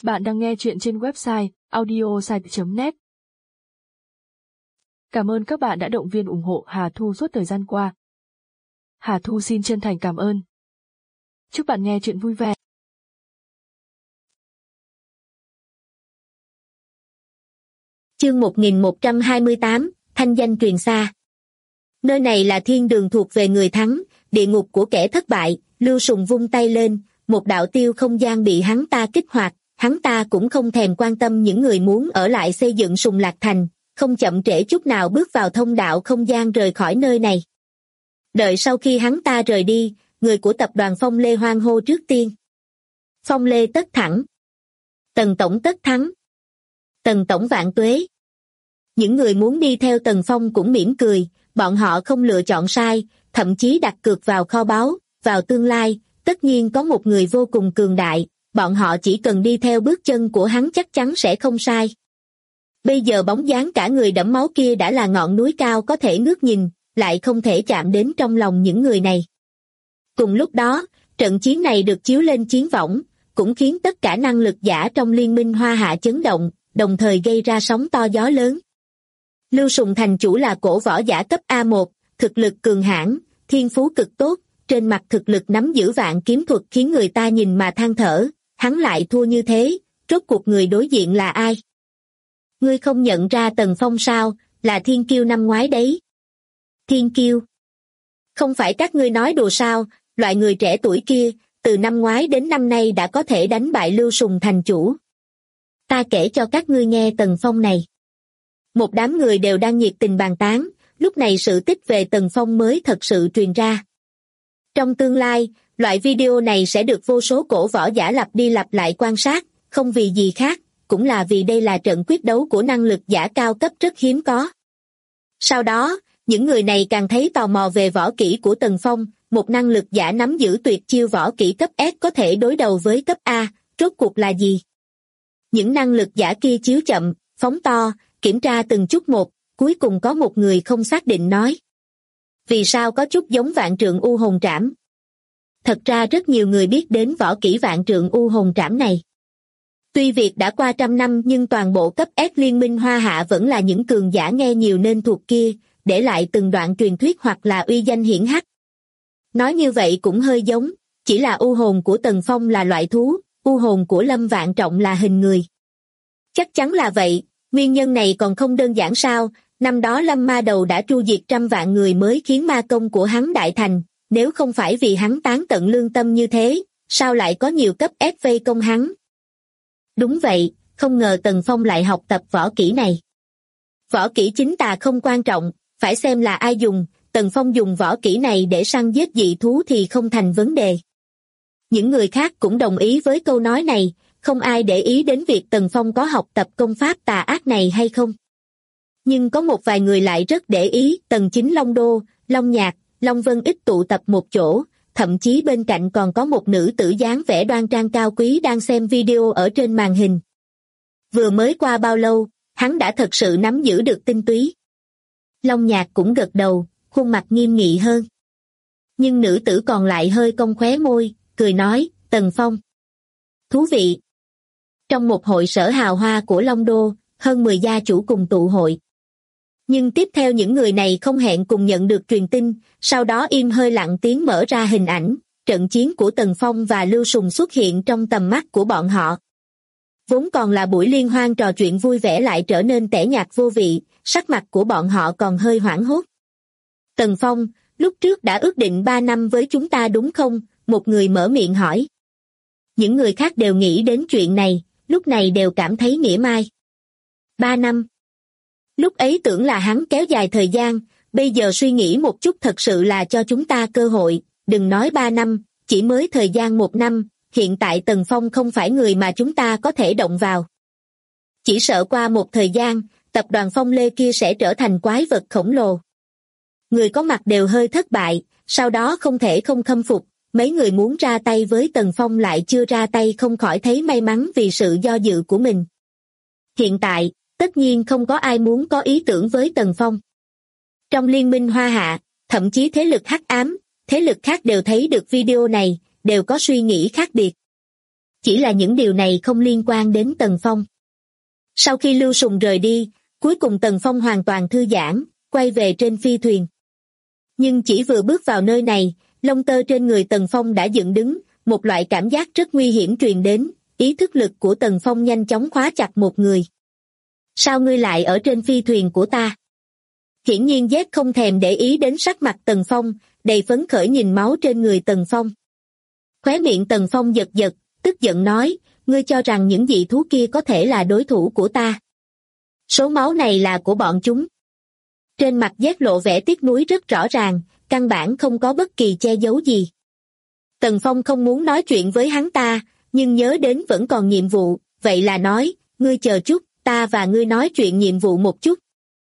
Bạn đang nghe chuyện trên website audiosite.net. Cảm ơn các bạn đã động viên ủng hộ Hà Thu suốt thời gian qua. Hà Thu xin chân thành cảm ơn. Chúc bạn nghe chuyện vui vẻ. Chương 1128, thanh danh truyền xa. Nơi này là thiên đường thuộc về người thắng, địa ngục của kẻ thất bại. Lưu Sùng vung tay lên, một đạo tiêu không gian bị hắn ta kích hoạt. Hắn ta cũng không thèm quan tâm những người muốn ở lại xây dựng Sùng Lạc Thành, không chậm trễ chút nào bước vào thông đạo không gian rời khỏi nơi này. Đợi sau khi hắn ta rời đi, người của tập đoàn Phong Lê hoan hô trước tiên. Phong Lê tất thẳng. Tần tổng tất thắng. Tần tổng vạn tuế. Những người muốn đi theo Tần Phong cũng mỉm cười, bọn họ không lựa chọn sai, thậm chí đặt cược vào kho báu, vào tương lai, tất nhiên có một người vô cùng cường đại, bọn họ chỉ cần đi theo bước chân của hắn chắc chắn sẽ không sai. Bây giờ bóng dáng cả người đẫm máu kia đã là ngọn núi cao có thể ngước nhìn, lại không thể chạm đến trong lòng những người này. Cùng lúc đó, trận chiến này được chiếu lên chiến võng, cũng khiến tất cả năng lực giả trong Liên minh Hoa Hạ chấn động, đồng thời gây ra sóng to gió lớn. Lưu Sùng thành chủ là cổ võ giả cấp A1, thực lực cường hãn, thiên phú cực tốt, trên mặt thực lực nắm giữ vạn kiếm thuật khiến người ta nhìn mà than thở, hắn lại thua như thế, rốt cuộc người đối diện là ai? Ngươi không nhận ra Tần Phong sao, là thiên kiêu năm ngoái đấy. Thiên kiêu? Không phải các ngươi nói đùa sao, loại người trẻ tuổi kia, từ năm ngoái đến năm nay đã có thể đánh bại Lưu Sùng thành chủ. Ta kể cho các ngươi nghe Tần Phong này. Một đám người đều đang nhiệt tình bàn tán, lúc này sự tích về Tần Phong mới thật sự truyền ra. Trong tương lai, loại video này sẽ được vô số cổ võ giả lặp đi lặp lại quan sát, không vì gì khác, cũng là vì đây là trận quyết đấu của năng lực giả cao cấp rất hiếm có. Sau đó, những người này càng thấy tò mò về võ kỹ của Tần Phong, một năng lực giả nắm giữ tuyệt chiêu võ kỹ cấp S có thể đối đầu với cấp A, rốt cuộc là gì? Những năng lực giả kia chiếu chậm, phóng to, kiểm tra từng chút một, cuối cùng có một người không xác định nói. Vì sao có chút giống Vạn Trượng U Hồn Trảm? Thật ra rất nhiều người biết đến võ kỹ Vạn Trượng U Hồn Trảm này. Tuy việc đã qua trăm năm nhưng toàn bộ cấp S Liên minh Hoa Hạ vẫn là những cường giả nghe nhiều nên thuộc kia, để lại từng đoạn truyền thuyết hoặc là uy danh hiển hách. Nói như vậy cũng hơi giống, chỉ là U hồn của Tần Phong là loại thú, U hồn của Lâm Vạn Trọng là hình người. Chắc chắn là vậy, nguyên nhân này còn không đơn giản sao, năm đó Lâm Ma Đầu đã tru diệt trăm vạn người mới khiến ma công của hắn đại thành, nếu không phải vì hắn tán tận lương tâm như thế, sao lại có nhiều cấp S vây công hắn? Đúng vậy, không ngờ Tần Phong lại học tập võ kỹ này. Võ kỹ chính tà không quan trọng, phải xem là ai dùng, Tần Phong dùng võ kỹ này để săn giết dị thú thì không thành vấn đề. Những người khác cũng đồng ý với câu nói này, không ai để ý đến việc Tần Phong có học tập công pháp tà ác này hay không. Nhưng có một vài người lại rất để ý, Tần Chính Long Đô, Long Nhạc, Long Vân ít tụ tập một chỗ, thậm chí bên cạnh còn có một nữ tử dáng vẻ đoan trang cao quý đang xem video ở trên màn hình. Vừa mới qua bao lâu, hắn đã thật sự nắm giữ được tinh túy. Long Nhạc cũng gật đầu, khuôn mặt nghiêm nghị hơn. Nhưng nữ tử còn lại hơi cong khóe môi, cười nói, Tần Phong. Thú vị. Trong một hội sở hào hoa của Long Đô, hơn 10 gia chủ cùng tụ hội. Nhưng tiếp theo những người này không hẹn cùng nhận được truyền tin, sau đó im hơi lặng tiếng mở ra hình ảnh, trận chiến của Tần Phong và Lưu Sùng xuất hiện trong tầm mắt của bọn họ. Vốn còn là buổi liên hoan trò chuyện vui vẻ lại trở nên tẻ nhạt vô vị, sắc mặt của bọn họ còn hơi hoảng hốt. Tần Phong, lúc trước đã ước định 3 năm với chúng ta đúng không? Một người mở miệng hỏi. Những người khác đều nghĩ đến chuyện này, lúc này đều cảm thấy mỉa mai. 3 năm. Lúc ấy tưởng là hắn kéo dài thời gian, bây giờ suy nghĩ một chút thật sự là cho chúng ta cơ hội, đừng nói 3 năm, chỉ mới thời gian 1 năm, hiện tại Tần Phong không phải người mà chúng ta có thể động vào. Chỉ sợ qua một thời gian, tập đoàn Phong Lê kia sẽ trở thành quái vật khổng lồ. Người có mặt đều hơi thất bại, sau đó không thể không khâm phục, mấy người muốn ra tay với Tần Phong lại chưa ra tay không khỏi thấy may mắn vì sự do dự của mình. Hiện tại, tất nhiên không có ai muốn có ý tưởng với Tần Phong. Trong Liên minh Hoa Hạ, thậm chí thế lực hắc ám, thế lực khác đều thấy được video này, đều có suy nghĩ khác biệt. Chỉ là những điều này không liên quan đến Tần Phong. Sau khi Lưu Sùng rời đi, cuối cùng Tần Phong hoàn toàn thư giãn, quay về trên phi thuyền. Nhưng chỉ vừa bước vào nơi này, lông tơ trên người Tần Phong đã dựng đứng, một loại cảm giác rất nguy hiểm truyền đến, ý thức lực của Tần Phong nhanh chóng khóa chặt một người. Sao ngươi lại ở trên phi thuyền của ta? Hiển nhiên Z không thèm để ý đến sắc mặt Tần Phong, đầy phấn khởi nhìn máu trên người Tần Phong. Khóe miệng Tần Phong giật giật, tức giận nói, ngươi cho rằng những dị thú kia có thể là đối thủ của ta. Số máu này là của bọn chúng. Trên mặt Z lộ vẻ tiếc nuối rất rõ ràng, căn bản không có bất kỳ che giấu gì. Tần Phong không muốn nói chuyện với hắn ta, nhưng nhớ đến vẫn còn nhiệm vụ, vậy là nói, ngươi chờ chút, ta và ngươi nói chuyện nhiệm vụ một chút.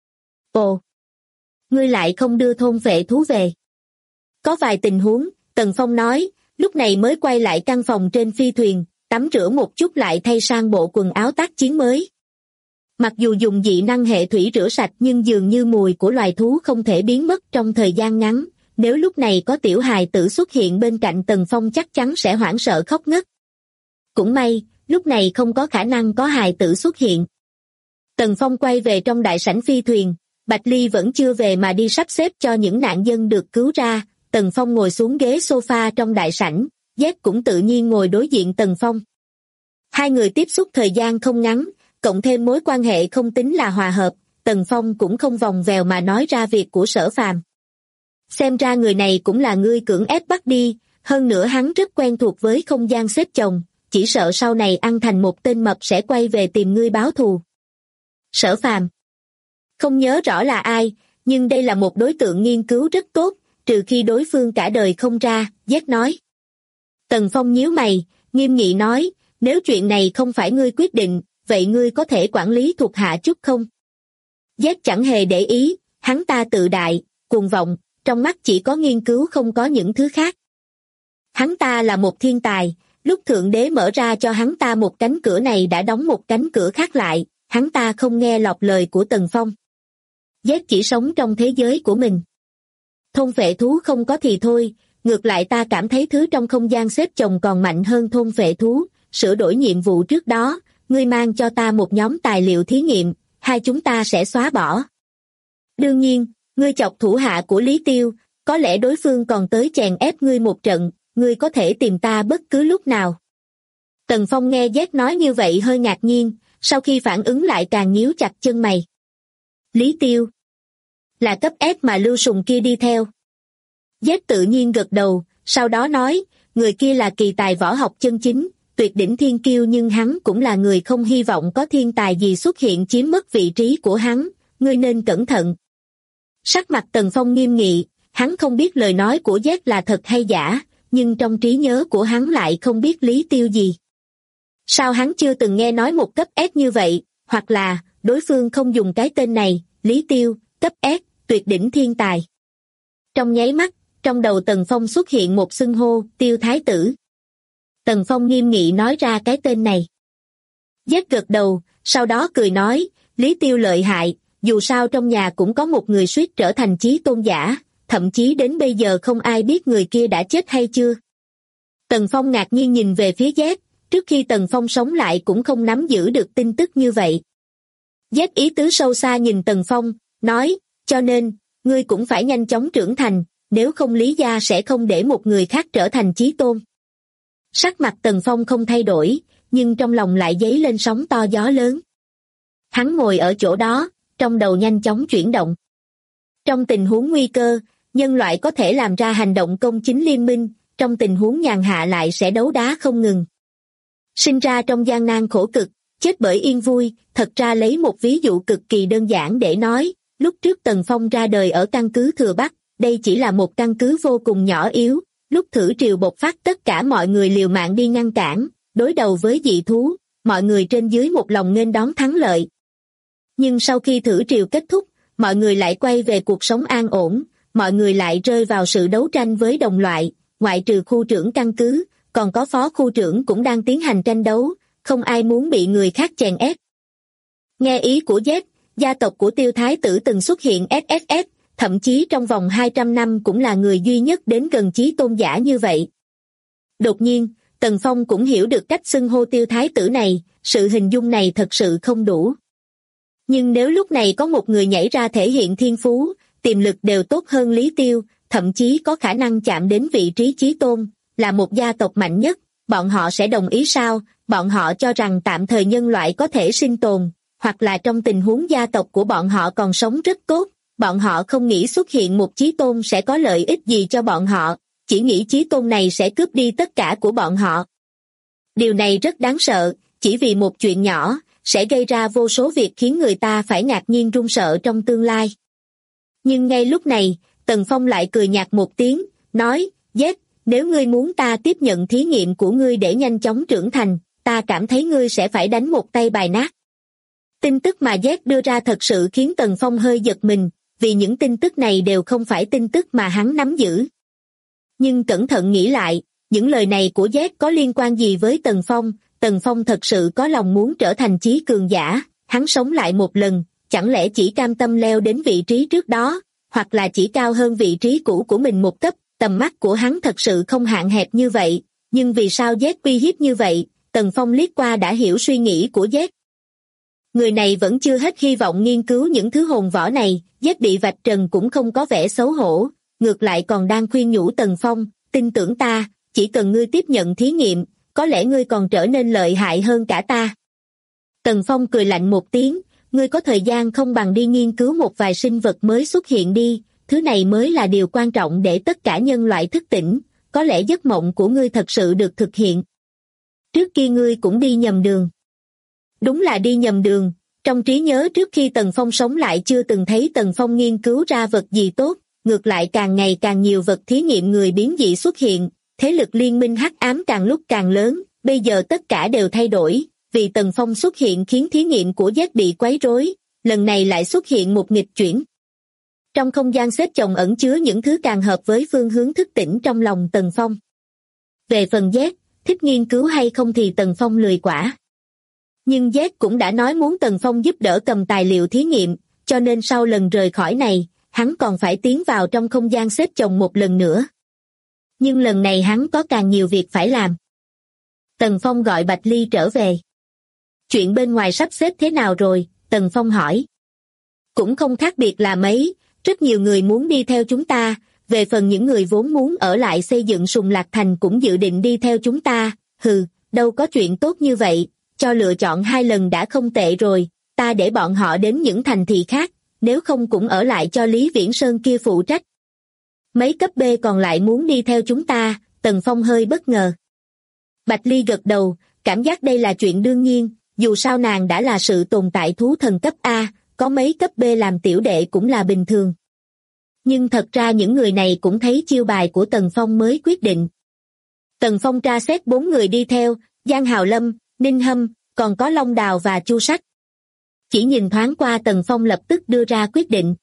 Ồ, ngươi lại không đưa thôn vệ thú về. Có vài tình huống, Tần Phong nói, lúc này mới quay lại căn phòng trên phi thuyền, tắm rửa một chút lại thay sang bộ quần áo tác chiến mới. Mặc dù dùng dị năng hệ thủy rửa sạch nhưng dường như mùi của loài thú không thể biến mất trong thời gian ngắn, nếu lúc này có tiểu hài tử xuất hiện bên cạnh Tần Phong chắc chắn sẽ hoảng sợ khóc ngất. Cũng may, lúc này không có khả năng có hài tử xuất hiện. Tần Phong quay về trong đại sảnh phi thuyền, Bạch Ly vẫn chưa về mà đi sắp xếp cho những nạn dân được cứu ra. Tần Phong ngồi xuống ghế sofa trong đại sảnh, Z cũng tự nhiên ngồi đối diện Tần Phong. Hai người tiếp xúc thời gian không ngắn, cộng thêm mối quan hệ không tính là hòa hợp, Tần Phong cũng không vòng vèo mà nói ra việc của Sở Phàm. Xem ra người này cũng là ngươi cưỡng ép bắt đi, hơn nữa hắn rất quen thuộc với không gian xếp chồng, chỉ sợ sau này ăn thành một tên mập sẽ quay về tìm ngươi báo thù. Sở Phàm. Không nhớ rõ là ai, nhưng đây là một đối tượng nghiên cứu rất tốt, trừ khi đối phương cả đời không ra, Z nói. Tần Phong nhíu mày, nghiêm nghị nói, nếu chuyện này không phải ngươi quyết định, vậy ngươi có thể quản lý thuộc hạ chút không? Z chẳng hề để ý, hắn ta tự đại, cuồng vọng, trong mắt chỉ có nghiên cứu không có những thứ khác. Hắn ta là một thiên tài, lúc Thượng Đế mở ra cho hắn ta một cánh cửa này đã đóng một cánh cửa khác lại, hắn ta không nghe lọt lời của Tần Phong. Z chỉ sống trong thế giới của mình. Thôn phệ thú không có thì thôi, ngược lại ta cảm thấy thứ trong không gian xếp chồng còn mạnh hơn thôn phệ thú, sửa đổi nhiệm vụ trước đó, ngươi mang cho ta một nhóm tài liệu thí nghiệm, hai chúng ta sẽ xóa bỏ. Đương nhiên, ngươi chọc thủ hạ của Lý Tiêu, có lẽ đối phương còn tới chèn ép ngươi một trận, ngươi có thể tìm ta bất cứ lúc nào. Tần Phong nghe Z nói như vậy hơi ngạc nhiên, sau khi phản ứng lại càng nhíu chặt chân mày. Lý Tiêu là cấp S mà Lưu Sùng kia đi theo. Z tự nhiên gật đầu, sau đó nói, người kia là kỳ tài võ học chân chính, tuyệt đỉnh thiên kiêu nhưng hắn cũng là người không hy vọng có thiên tài gì xuất hiện chiếm mất vị trí của hắn, ngươi nên cẩn thận. Sắc mặt Tần Phong nghiêm nghị, hắn không biết lời nói của Z là thật hay giả, nhưng trong trí nhớ của hắn lại không biết Lý Tiêu gì. Sao hắn chưa từng nghe nói một cấp S như vậy, hoặc là, đối phương không dùng cái tên này, Lý Tiêu, cấp S, tuyệt đỉnh thiên tài. Trong nháy mắt, trong đầu Tần Phong xuất hiện một xưng hô, Tiêu Thái Tử. Tần Phong nghiêm nghị nói ra cái tên này. Z gật đầu, sau đó cười nói, Lý Tiêu lợi hại, dù sao trong nhà cũng có một người suýt trở thành chí tôn giả, thậm chí đến bây giờ không ai biết người kia đã chết hay chưa. Tần Phong ngạc nhiên nhìn về phía Z, trước khi Tần Phong sống lại cũng không nắm giữ được tin tức như vậy. Z ý tứ sâu xa nhìn Tần Phong, nói, cho nên, ngươi cũng phải nhanh chóng trưởng thành, nếu không Lý gia sẽ không để một người khác trở thành chí tôn. Sắc mặt Tần Phong không thay đổi, nhưng trong lòng lại dấy lên sóng to gió lớn. Hắn ngồi ở chỗ đó, trong đầu nhanh chóng chuyển động. Trong tình huống nguy cơ, nhân loại có thể làm ra hành động công chính liên minh, trong tình huống nhàn hạ lại sẽ đấu đá không ngừng. Sinh ra trong gian nan khổ cực, chết bởi yên vui, thật ra lấy một ví dụ cực kỳ đơn giản để nói, lúc trước Tần Phong ra đời ở căn cứ Thừa Bắc, đây chỉ là một căn cứ vô cùng nhỏ yếu, lúc thử triều bộc phát tất cả mọi người liều mạng đi ngăn cản, đối đầu với dị thú, mọi người trên dưới một lòng nghênh đón thắng lợi. Nhưng sau khi thử triều kết thúc, mọi người lại quay về cuộc sống an ổn, mọi người lại rơi vào sự đấu tranh với đồng loại, ngoại trừ khu trưởng căn cứ, còn có phó khu trưởng cũng đang tiến hành tranh đấu, không ai muốn bị người khác chèn ép. Nghe ý của Z, gia tộc của Tiêu Thái Tử từng xuất hiện SSS, thậm chí trong vòng 200 năm cũng là người duy nhất đến gần chí tôn giả như vậy. Đột nhiên, Tần Phong cũng hiểu được cách xưng hô Tiêu thái tử này, sự hình dung này thật sự không đủ. Nhưng nếu lúc này có một người nhảy ra thể hiện thiên phú, tiềm lực đều tốt hơn Lý Tiêu, thậm chí có khả năng chạm đến vị trí chí tôn, là một gia tộc mạnh nhất, bọn họ sẽ đồng ý sao? Bọn họ cho rằng tạm thời nhân loại có thể sinh tồn, hoặc là trong tình huống gia tộc của bọn họ còn sống rất tốt, bọn họ không nghĩ xuất hiện một chí tôn sẽ có lợi ích gì cho bọn họ, chỉ nghĩ chí tôn này sẽ cướp đi tất cả của bọn họ. Điều này rất đáng sợ, chỉ vì một chuyện nhỏ, sẽ gây ra vô số việc khiến người ta phải ngạc nhiên run sợ trong tương lai. Nhưng ngay lúc này, Tần Phong lại cười nhạt một tiếng, nói, Z, nếu ngươi muốn ta tiếp nhận thí nghiệm của ngươi để nhanh chóng trưởng thành, ta cảm thấy ngươi sẽ phải đánh một tay bài nát. Tin tức mà Z đưa ra thật sự khiến Tần Phong hơi giật mình, vì những tin tức này đều không phải tin tức mà hắn nắm giữ. Nhưng cẩn thận nghĩ lại, những lời này của Z có liên quan gì với Tần Phong? Tần Phong thật sự có lòng muốn trở thành chí cường giả, hắn sống lại một lần, chẳng lẽ chỉ cam tâm leo đến vị trí trước đó, hoặc là chỉ cao hơn vị trí cũ của mình một cấp? Tầm mắt của hắn thật sự không hạn hẹp như vậy, nhưng vì sao Z uy hiếp như vậy? Tần Phong liếc qua đã hiểu suy nghĩ của Z. Người này vẫn chưa hết hy vọng nghiên cứu những thứ hồn võ này, Z bị vạch trần cũng không có vẻ xấu hổ, ngược lại còn đang khuyên nhủ Tần Phong, tin tưởng ta, chỉ cần ngươi tiếp nhận thí nghiệm, có lẽ ngươi còn trở nên lợi hại hơn cả ta. Tần Phong cười lạnh một tiếng, ngươi có thời gian không bằng đi nghiên cứu một vài sinh vật mới xuất hiện đi, thứ này mới là điều quan trọng để tất cả nhân loại thức tỉnh, có lẽ giấc mộng của ngươi thật sự được thực hiện. Trước kia ngươi cũng đi nhầm đường. Đúng là đi nhầm đường, trong trí nhớ trước khi Tần Phong sống lại chưa từng thấy Tần Phong nghiên cứu ra vật gì tốt, ngược lại càng ngày càng nhiều vật thí nghiệm người biến dị xuất hiện, thế lực liên minh hắc ám càng lúc càng lớn, bây giờ tất cả đều thay đổi, vì Tần Phong xuất hiện khiến thí nghiệm của Z bị quấy rối, lần này lại xuất hiện một nghịch chuyển. Trong không gian xếp chồng ẩn chứa những thứ càng hợp với phương hướng thức tỉnh trong lòng Tần Phong. Về phần Z, thích nghiên cứu hay không thì Tần Phong lười quả. Nhưng Z cũng đã nói muốn Tần Phong giúp đỡ cầm tài liệu thí nghiệm, cho nên sau lần rời khỏi này, hắn còn phải tiến vào trong không gian xếp chồng một lần nữa. Nhưng lần này hắn có càng nhiều việc phải làm. Tần Phong gọi Bạch Ly trở về. Chuyện bên ngoài sắp xếp thế nào rồi? Tần Phong hỏi. Cũng không khác biệt là mấy, rất nhiều người muốn đi theo chúng ta, về phần những người vốn muốn ở lại xây dựng Sùng Lạc Thành cũng dự định đi theo chúng ta, đâu có chuyện tốt như vậy, cho lựa chọn 2 lần đã không tệ rồi, ta để bọn họ đến những thành thị khác, nếu không cũng ở lại cho Lý Viễn Sơn kia phụ trách. Mấy cấp B còn lại muốn đi theo chúng ta, Tần Phong hơi bất ngờ. Bạch Ly gật đầu, cảm giác đây là chuyện đương nhiên, dù sao nàng đã là sự tồn tại thú thần cấp A, có mấy cấp B làm tiểu đệ cũng là bình thường. Nhưng thật ra những người này cũng thấy chiêu bài của Tần Phong mới quyết định. Tần Phong tra xét 4 người đi theo, Giang Hào Lâm, Ninh Hâm, còn có Long Đào và Chu Sách. Chỉ nhìn thoáng qua Tần Phong lập tức đưa ra quyết định.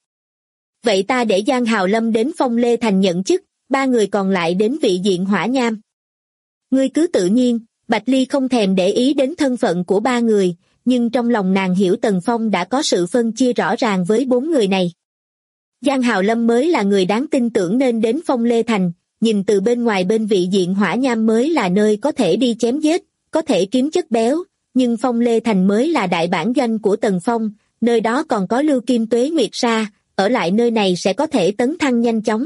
Vậy ta để Giang Hào Lâm đến Phong Lê Thành nhận chức, 3 người còn lại đến vị diện Hỏa Nham. Ngươi cứ tự nhiên, Bạch Ly không thèm để ý đến thân phận của 3 người, nhưng trong lòng nàng hiểu Tần Phong đã có sự phân chia rõ ràng với 4 người này. Giang Hào Lâm mới là người đáng tin tưởng nên đến Phong Lê Thành, nhìn từ bên ngoài bên vị diện Hỏa Nham mới là nơi có thể đi chém giết, có thể kiếm chất béo, nhưng Phong Lê Thành mới là đại bản doanh của Tần Phong, nơi đó còn có Lưu Kim Tuế Nguyệt Sa, ở lại nơi này sẽ có thể tấn thăng nhanh chóng.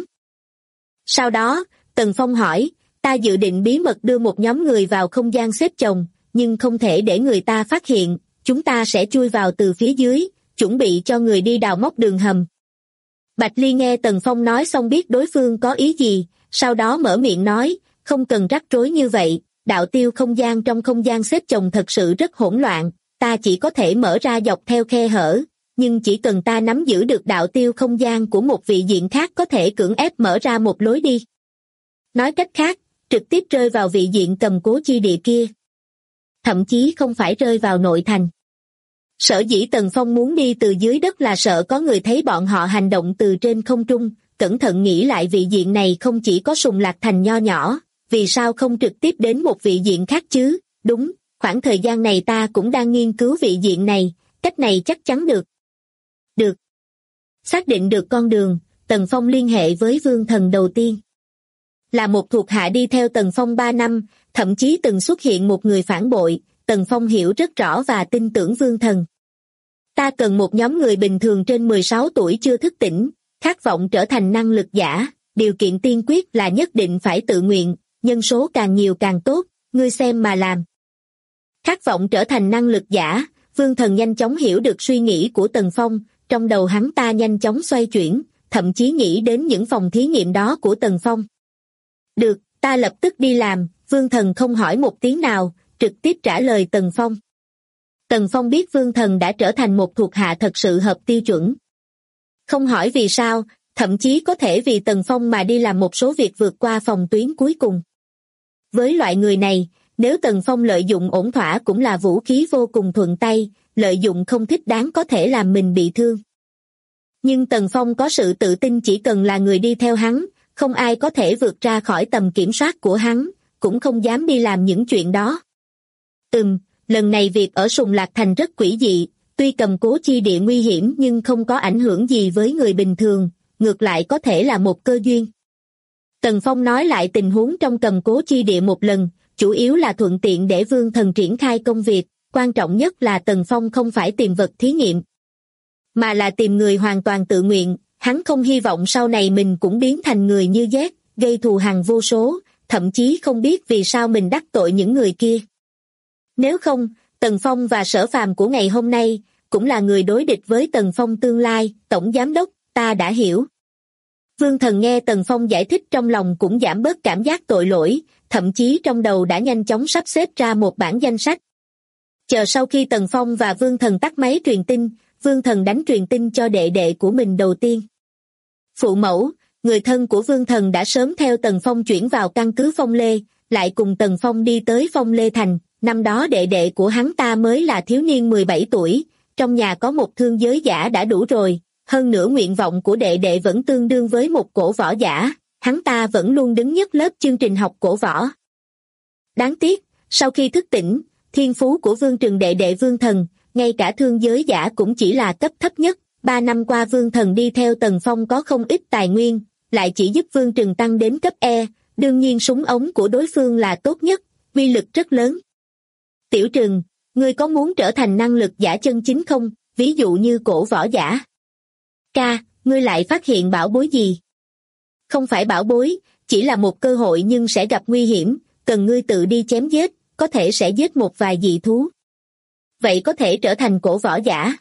Sau đó, Tần Phong hỏi, ta dự định bí mật đưa một nhóm người vào không gian xếp chồng, nhưng không thể để người ta phát hiện, chúng ta sẽ chui vào từ phía dưới, chuẩn bị cho người đi đào móc đường hầm. Bạch Ly nghe Tần Phong nói xong biết đối phương có ý gì, sau đó mở miệng nói, không cần rắc rối như vậy, đạo tiêu không gian trong không gian xếp chồng thật sự rất hỗn loạn, ta chỉ có thể mở ra dọc theo khe hở, nhưng chỉ cần ta nắm giữ được đạo tiêu không gian của một vị diện khác có thể cưỡng ép mở ra một lối đi. Nói cách khác, trực tiếp rơi vào vị diện cầm cố chi địa kia. Thậm chí không phải rơi vào nội thành. Sở dĩ Tần Phong muốn đi từ dưới đất là sợ có người thấy bọn họ hành động từ trên không trung, cẩn thận nghĩ lại vị diện này không chỉ có Sùng Lạc Thành nho nhỏ, vì sao không trực tiếp đến một vị diện khác chứ? Đúng, khoảng thời gian này ta cũng đang nghiên cứu vị diện này, cách này chắc chắn được. Được. Xác định được con đường, Tần Phong liên hệ với Vương Thần đầu tiên. Là một thuộc hạ đi theo Tần Phong 3 năm, thậm chí từng xuất hiện một người phản bội, Tần Phong hiểu rất rõ và tin tưởng Vương Thần. Ta cần một nhóm người bình thường trên 16 tuổi chưa thức tỉnh, khát vọng trở thành năng lực giả, điều kiện tiên quyết là nhất định phải tự nguyện, nhân số càng nhiều càng tốt, ngươi xem mà làm. Khát vọng trở thành năng lực giả, Vương Thần nhanh chóng hiểu được suy nghĩ của Tần Phong, trong đầu hắn ta nhanh chóng xoay chuyển, thậm chí nghĩ đến những phòng thí nghiệm đó của Tần Phong. Được, ta lập tức đi làm, Vương Thần không hỏi một tiếng nào, trực tiếp trả lời Tần Phong. Tần Phong biết Vương Thần đã trở thành một thuộc hạ thật sự hợp tiêu chuẩn. Không hỏi vì sao, thậm chí có thể vì Tần Phong mà đi làm một số việc vượt qua phòng tuyến cuối cùng. Với loại người này, nếu Tần Phong lợi dụng ổn thỏa cũng là vũ khí vô cùng thuận tay, lợi dụng không thích đáng có thể làm mình bị thương. Nhưng Tần Phong có sự tự tin chỉ cần là người đi theo hắn, không ai có thể vượt ra khỏi tầm kiểm soát của hắn, cũng không dám đi làm những chuyện đó. Lần này việc ở Sùng Lạc Thành rất quỷ dị, tuy cầm cố chi địa nguy hiểm nhưng không có ảnh hưởng gì với người bình thường, ngược lại có thể là một cơ duyên. Tần Phong nói lại tình huống trong cầm cố chi địa một lần, chủ yếu là thuận tiện để Vương Thần triển khai công việc, quan trọng nhất là Tần Phong không phải tìm vật thí nghiệm, mà là tìm người hoàn toàn tự nguyện, hắn không hy vọng sau này mình cũng biến thành người như Z, gây thù hằn vô số, thậm chí không biết vì sao mình đắc tội những người kia. Nếu không, Tần Phong và Sở Phàm của ngày hôm nay, cũng là người đối địch với Tần Phong tương lai, Tổng Giám Đốc, ta đã hiểu. Vương Thần nghe Tần Phong giải thích trong lòng cũng giảm bớt cảm giác tội lỗi, thậm chí trong đầu đã nhanh chóng sắp xếp ra một bản danh sách. Chờ sau khi Tần Phong và Vương Thần tắt máy truyền tin, Vương Thần đánh truyền tin cho đệ đệ của mình đầu tiên. Phụ mẫu, người thân của Vương Thần đã sớm theo Tần Phong chuyển vào căn cứ Phong Lê, lại cùng Tần Phong đi tới Phong Lê Thành, năm đó đệ đệ của hắn ta mới là thiếu niên 17 tuổi, trong nhà có một thương giới giả đã đủ rồi, hơn nữa nguyện vọng của đệ đệ vẫn tương đương với một cổ võ giả, hắn ta vẫn luôn đứng nhất lớp chương trình học cổ võ. Đáng tiếc, sau khi thức tỉnh, thiên phú của Vương Trừng đệ đệ Vương Thần, ngay cả thương giới giả cũng chỉ là cấp thấp nhất. 3 năm qua Vương Thần đi theo Tần Phong có không ít tài nguyên, lại chỉ giúp Vương Trừng tăng đến cấp E, đương nhiên súng ống của đối phương là tốt nhất, uy lực rất lớn. Tiểu Trừng, ngươi có muốn trở thành năng lực giả chân chính không, ví dụ như cổ võ giả? Ca, ngươi lại phát hiện bảo bối gì? Không phải bảo bối, chỉ là một cơ hội nhưng sẽ gặp nguy hiểm, cần ngươi tự đi chém giết, có thể sẽ giết một vài dị thú. Vậy có thể trở thành cổ võ giả?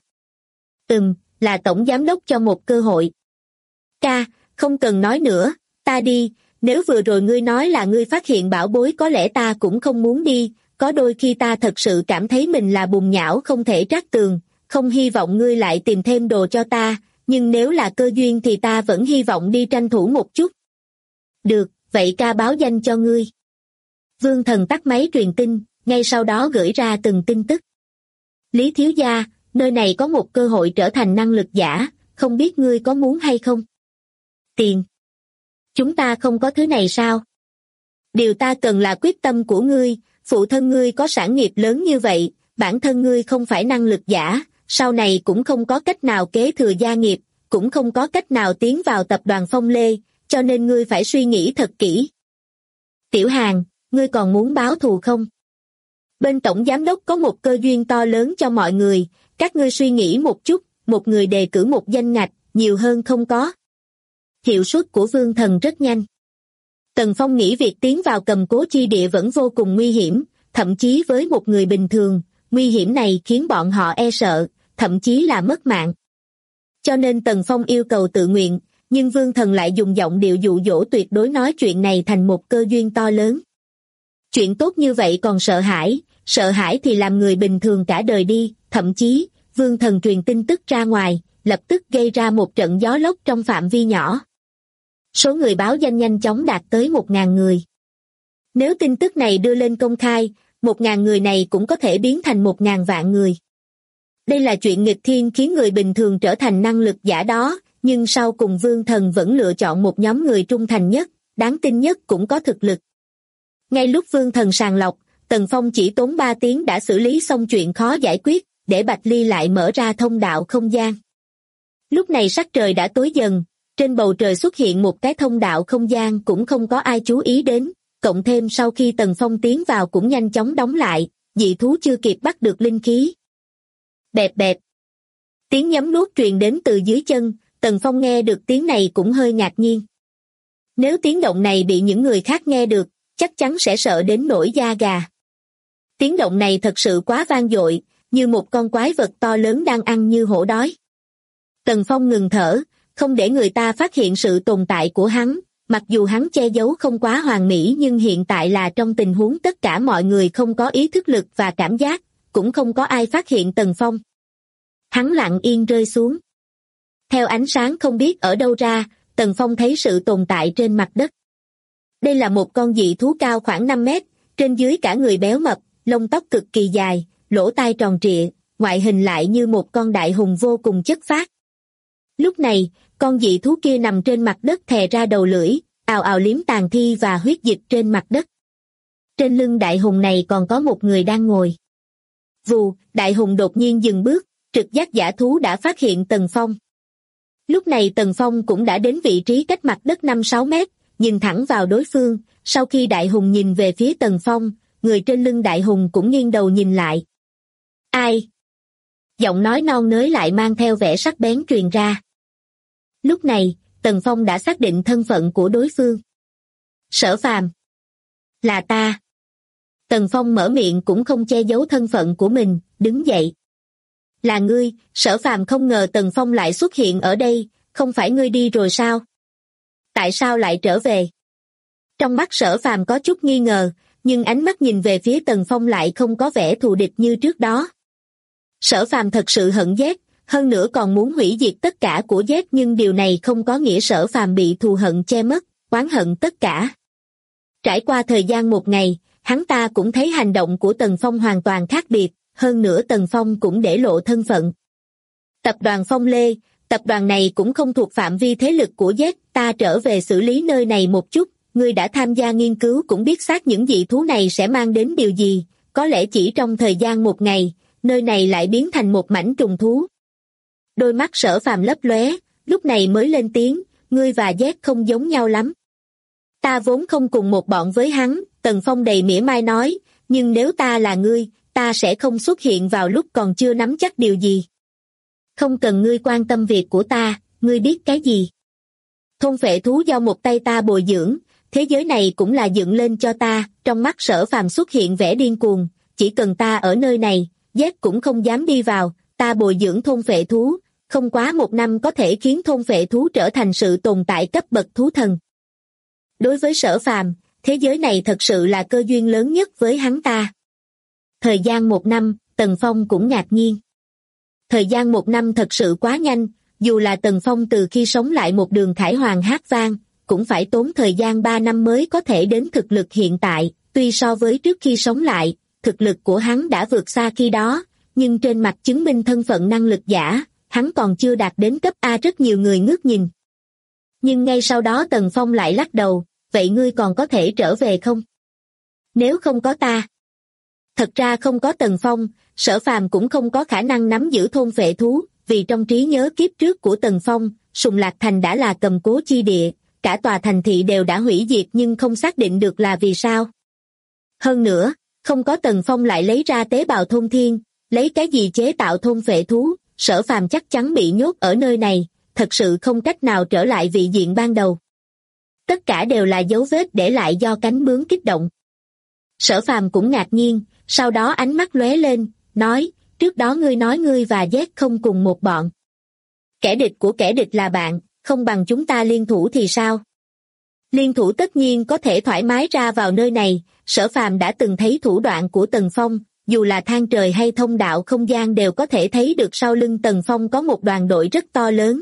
Là tổng giám đốc cho một cơ hội. Ca, không cần nói nữa, ta đi, nếu vừa rồi ngươi nói là ngươi phát hiện bảo bối có lẽ ta cũng không muốn đi, có đôi khi ta thật sự cảm thấy mình là bùn nhão không thể trát tường, không hy vọng ngươi lại tìm thêm đồ cho ta, nhưng nếu là cơ duyên thì ta vẫn hy vọng đi tranh thủ một chút. Được, vậy ca báo danh cho ngươi. Vương Thần tắt máy truyền tin, ngay sau đó gửi ra từng tin tức. Lý thiếu gia, nơi này có một cơ hội trở thành năng lực giả, không biết ngươi có muốn hay không? Tiền. Chúng ta không có thứ này sao? Điều ta cần là quyết tâm của ngươi, phụ thân ngươi có sản nghiệp lớn như vậy, bản thân ngươi không phải năng lực giả, sau này cũng không có cách nào kế thừa gia nghiệp, cũng không có cách nào tiến vào tập đoàn Phong Lê, cho nên ngươi phải suy nghĩ thật kỹ. Tiểu Hàn, ngươi còn muốn báo thù không? Bên tổng giám đốc có một cơ duyên to lớn cho mọi người, các ngươi suy nghĩ một chút, một người đề cử một danh ngạch, nhiều hơn không có. Hiệu suất của Vương Thần rất nhanh. Tần Phong nghĩ việc tiến vào cầm cố chi địa vẫn vô cùng nguy hiểm, thậm chí với một người bình thường, nguy hiểm này khiến bọn họ e sợ, thậm chí là mất mạng. Cho nên Tần Phong yêu cầu tự nguyện, nhưng Vương Thần lại dùng giọng điệu dụ dỗ tuyệt đối nói chuyện này thành một cơ duyên to lớn. Chuyện tốt như vậy còn sợ hãi thì làm người bình thường cả đời đi, thậm chí, Vương Thần truyền tin tức ra ngoài, lập tức gây ra một trận gió lốc trong phạm vi nhỏ. Số người báo danh nhanh chóng đạt tới 1.000 người. Nếu tin tức này đưa lên công khai, 1.000 người này cũng có thể biến thành 1.000 vạn người. Đây là chuyện nghịch thiên khiến người bình thường trở thành năng lực giả đó, nhưng sau cùng Vương Thần vẫn lựa chọn một nhóm người trung thành nhất, đáng tin nhất cũng có thực lực. Ngay lúc Vương Thần sàng lọc, Tần Phong chỉ tốn 3 tiếng đã xử lý xong chuyện khó giải quyết, để Bạch Ly lại mở ra thông đạo không gian. Lúc này sắc trời đã tối dần, trên bầu trời xuất hiện một cái thông đạo không gian cũng không có ai chú ý đến, cộng thêm sau khi Tần Phong tiến vào cũng nhanh chóng đóng lại, dị thú chưa kịp bắt được linh khí. Bẹp bẹp. Tiếng nhấm nuốt truyền đến từ dưới chân, Tần Phong nghe được tiếng này cũng hơi ngạc nhiên. Nếu tiếng động này bị những người khác nghe được, chắc chắn sẽ sợ đến nổi da gà. Tiếng động này thật sự quá vang dội, như một con quái vật to lớn đang ăn như hổ đói. Tần Phong ngừng thở, không để người ta phát hiện sự tồn tại của hắn, mặc dù hắn che giấu không quá hoàn mỹ nhưng hiện tại là trong tình huống tất cả mọi người không có ý thức lực và cảm giác, cũng không có ai phát hiện Tần Phong. Hắn lặng yên rơi xuống. Theo ánh sáng không biết ở đâu ra, Tần Phong thấy sự tồn tại trên mặt đất. Đây là một con dị thú cao khoảng 5 mét, trên dưới cả người béo mập, lông tóc cực kỳ dài, lỗ tai tròn trịa, ngoại hình lại như một con đại hùng vô cùng chất phác. Lúc này, con dị thú kia nằm trên mặt đất thè ra đầu lưỡi, ào ào liếm tàn thi và huyết dịch trên mặt đất. Trên lưng đại hùng này còn có một người đang ngồi. Vù, đại hùng đột nhiên dừng bước, trực giác giả thú đã phát hiện Tần Phong. Lúc này Tần Phong cũng đã đến vị trí cách mặt đất 5-6 mét, nhìn thẳng vào đối phương, sau khi đại hùng nhìn về phía Tần Phong, người trên lưng đại hùng cũng nghiêng đầu nhìn lại. Ai? Giọng nói non nớt lại mang theo vẻ sắc bén truyền ra. Lúc này, Tần Phong đã xác định thân phận của đối phương. Sở Phàm. Là ta. Tần Phong mở miệng cũng không che giấu thân phận của mình, đứng dậy. Là ngươi, Sở Phàm không ngờ Tần Phong lại xuất hiện ở đây, không phải ngươi đi rồi sao? Tại sao lại trở về? Trong mắt Sở Phàm có chút nghi ngờ, nhưng ánh mắt nhìn về phía Tần Phong lại không có vẻ thù địch như trước đó. Sở Phàm thật sự hận Z, hơn nữa còn muốn hủy diệt tất cả của Z, nhưng điều này không có nghĩa Sở Phàm bị thù hận che mất, oán hận tất cả. Trải qua thời gian một ngày, hắn ta cũng thấy hành động của Tần Phong hoàn toàn khác biệt, hơn nữa Tần Phong cũng để lộ thân phận. Tập đoàn Phong Lê, tập đoàn này cũng không thuộc phạm vi thế lực của Z, ta trở về xử lý nơi này một chút, ngươi đã tham gia nghiên cứu cũng biết xác những dị thú này sẽ mang đến điều gì, có lẽ chỉ trong thời gian một ngày, nơi này lại biến thành một mảnh trùng thú. Đôi mắt Sở Phàm lấp lóe, lúc này mới lên tiếng, ngươi và Z không giống nhau lắm. Ta vốn không cùng một bọn với hắn, Tần Phong đầy mỉa mai nói, nhưng nếu ta là ngươi, ta sẽ không xuất hiện vào lúc còn chưa nắm chắc điều gì. Không cần ngươi quan tâm việc của ta, ngươi biết cái gì? Thôn phệ thú do một tay ta bồi dưỡng, thế giới này cũng là dựng lên cho ta, trong mắt Sở Phàm xuất hiện vẻ điên cuồng, chỉ cần ta ở nơi này, Z cũng không dám đi vào, ta bồi dưỡng thôn phệ thú, không quá 1 năm có thể khiến thôn phệ thú trở thành sự tồn tại cấp bậc thú thần. Đối với Sở Phàm, thế giới này thật sự là cơ duyên lớn nhất với hắn ta. Thời gian 1 năm, Tần Phong cũng ngạc nhiên. Thời gian 1 năm thật sự quá nhanh, dù là Tần Phong từ khi sống lại một đường khải hoàng hát vang, cũng phải tốn thời gian 3 năm mới có thể đến thực lực hiện tại, tuy so với trước khi sống lại, thực lực của hắn đã vượt xa khi đó, nhưng trên mặt chứng minh thân phận năng lực giả, hắn còn chưa đạt đến cấp A, rất nhiều người ngước nhìn. Nhưng ngay sau đó Tần Phong lại lắc đầu, vậy ngươi còn có thể trở về không? Nếu không có ta. Thật ra không có Tần Phong, Sở Phàm cũng không có khả năng nắm giữ thôn phệ thú, vì trong trí nhớ kiếp trước của Tần Phong, Sùng Lạc Thành đã là cầm cố chi địa, cả tòa thành thị đều đã hủy diệt nhưng không xác định được là vì sao. Hơn nữa, không có Tần Phong lại lấy ra tế bào thôn thiên, lấy cái gì chế tạo thôn phệ thú, Sở Phàm chắc chắn bị nhốt ở nơi này, thật sự không cách nào trở lại vị diện ban đầu. Tất cả đều là dấu vết để lại do cánh bướm kích động. Sở Phàm cũng ngạc nhiên, sau đó ánh mắt lóe lên, nói, trước đó ngươi nói ngươi và Z không cùng một bọn. Kẻ địch của kẻ địch là bạn, không bằng chúng ta liên thủ thì sao? Liên thủ tất nhiên có thể thoải mái ra vào nơi này, Sở Phàm đã từng thấy thủ đoạn của Tần Phong, dù là thang trời hay thông đạo không gian đều có thể thấy được sau lưng Tần Phong có một đoàn đội rất to lớn.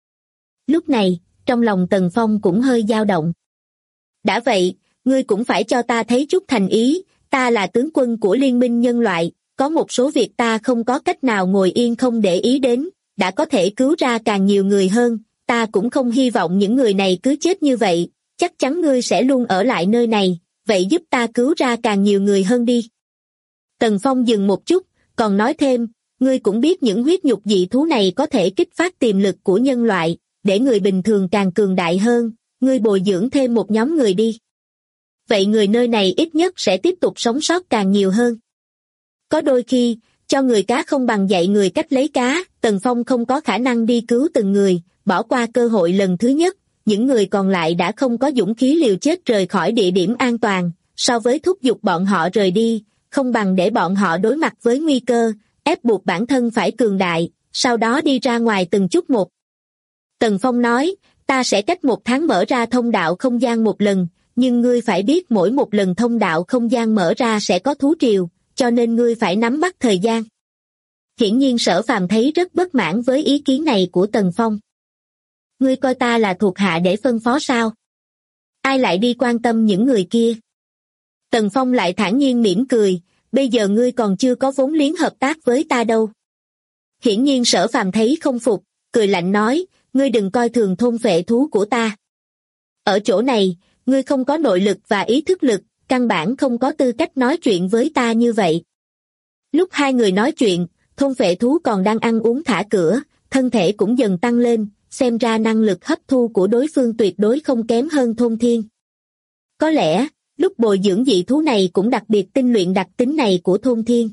Lúc này, trong lòng Tần Phong cũng hơi dao động. Đã vậy, ngươi cũng phải cho ta thấy chút thành ý, ta là tướng quân của Liên minh Nhân loại, có một số việc ta không có cách nào ngồi yên không để ý đến, đã có thể cứu ra càng nhiều người hơn, ta cũng không hy vọng những người này cứ chết như vậy, chắc chắn ngươi sẽ luôn ở lại nơi này, vậy giúp ta cứu ra càng nhiều người hơn đi. Tần Phong dừng một chút, còn nói thêm, ngươi cũng biết những huyết nhục dị thú này có thể kích phát tiềm lực của nhân loại, để người bình thường càng cường đại hơn, ngươi bồi dưỡng thêm một nhóm người đi. vậy người nơi này ít nhất sẽ tiếp tục sống sót càng nhiều hơn. Có đôi khi, cho người cá không bằng dạy người cách lấy cá, Tần Phong không có khả năng đi cứu từng người, bỏ qua cơ hội lần thứ nhất, những người còn lại đã không có dũng khí liều chết rời khỏi địa điểm an toàn, so với thúc giục bọn họ rời đi, không bằng để bọn họ đối mặt với nguy cơ, ép buộc bản thân phải cường đại, sau đó đi ra ngoài từng chút một. Tần Phong nói, ta sẽ cách 1 tháng mở ra thông đạo không gian một lần, nhưng ngươi phải biết mỗi một lần thông đạo không gian mở ra sẽ có thú triều, cho nên ngươi phải nắm bắt thời gian. Hiển nhiên Sở Phàm thấy rất bất mãn với ý kiến này của Tần Phong. Ngươi coi ta là thuộc hạ để phân phó sao? Ai lại đi quan tâm những người kia? Tần Phong lại thản nhiên mỉm cười, bây giờ ngươi còn chưa có vốn liếng hợp tác với ta đâu. Hiển nhiên Sở Phàm thấy không phục, cười lạnh nói, ngươi đừng coi thường thôn phệ thú của ta. Ở chỗ này, ngươi không có nội lực và ý thức lực, căn bản không có tư cách nói chuyện với ta như vậy. Lúc hai người nói chuyện, thôn phệ thú còn đang ăn uống thả cửa, thân thể cũng dần tăng lên, xem ra năng lực hấp thu của đối phương tuyệt đối không kém hơn thôn thiên. Có lẽ, lúc bồi dưỡng dị thú này cũng đặc biệt tinh luyện đặc tính này của thôn thiên.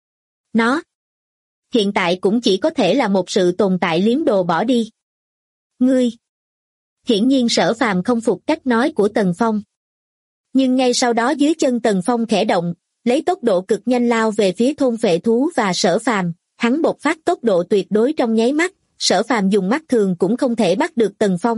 Nó hiện tại cũng chỉ có thể là một sự tồn tại liếm đồ bỏ đi. Ngươi! Hiển nhiên Sở Phàm không phục cách nói của Tần Phong. Nhưng ngay sau đó dưới chân Tần Phong khẽ động, lấy tốc độ cực nhanh lao về phía thôn phệ thú và Sở Phàm, hắn bộc phát tốc độ tuyệt đối trong nháy mắt, Sở Phàm dùng mắt thường cũng không thể bắt được Tần Phong.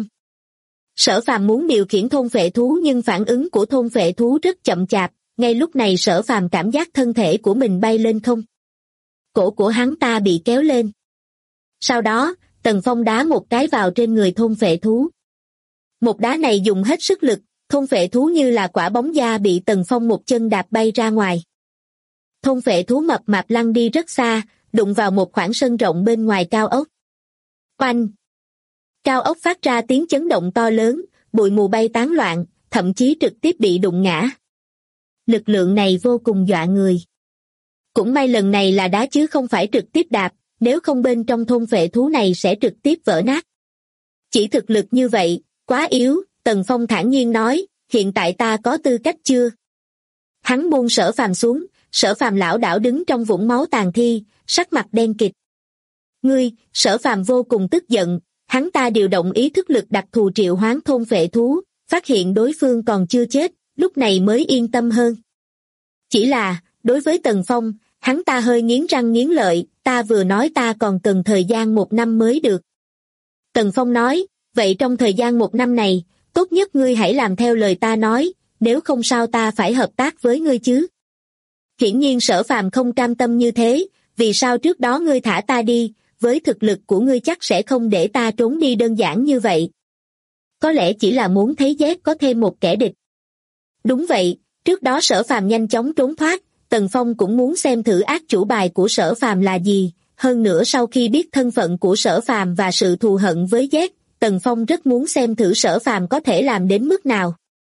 Sở Phàm muốn điều khiển thôn phệ thú nhưng phản ứng của thôn phệ thú rất chậm chạp, ngay lúc này Sở Phàm cảm giác thân thể của mình bay lên không. Cổ của hắn ta bị kéo lên. Sau đó, Tần Phong đá một cái vào trên người thôn phệ thú. Một đá này dùng hết sức lực, thôn phệ thú như là quả bóng da bị Tần Phong một chân đạp bay ra ngoài. Thôn phệ thú mập mạp lăn đi rất xa, đụng vào một khoảng sân rộng bên ngoài cao ốc. Oanh! Cao ốc phát ra tiếng chấn động to lớn, bụi mù bay tán loạn, thậm chí trực tiếp bị đụng ngã. Lực lượng này vô cùng dọa người. Cũng may lần này là đá chứ không phải trực tiếp đạp, nếu không bên trong thôn phệ thú này sẽ trực tiếp vỡ nát. Chỉ thực lực như vậy, quá yếu, Tần Phong thản nhiên nói, hiện tại ta có tư cách chưa? Hắn buông Sở Phàm xuống, Sở Phàm lảo đảo đứng trong vũng máu tàn thi, sắc mặt đen kịt. Ngươi, Sở Phàm vô cùng tức giận, hắn ta điều động ý thức lực đặc thù triệu hoán thôn phệ thú, phát hiện đối phương còn chưa chết, lúc này mới yên tâm hơn. Chỉ là, đối với Tần Phong, hắn ta hơi nghiến răng nghiến lợi, ta vừa nói ta còn cần thời gian 1 năm mới được. Tần Phong nói, vậy trong thời gian 1 năm này, tốt nhất ngươi hãy làm theo lời ta nói, nếu không sao ta phải hợp tác với ngươi chứ. Hiển nhiên Sở Phàm không cam tâm như thế, vì sao trước đó ngươi thả ta đi, với thực lực của ngươi chắc sẽ không để ta trốn đi đơn giản như vậy. Có lẽ chỉ là muốn thấy Z có thêm một kẻ địch. Đúng vậy, trước đó Sở Phàm nhanh chóng trốn thoát, Tần Phong cũng muốn xem thử ác chủ bài của Sở Phàm là gì, hơn nữa sau khi biết thân phận của Sở Phàm và sự thù hận với Z, Tần Phong rất muốn xem thử Sở Phàm có thể làm đến mức nào.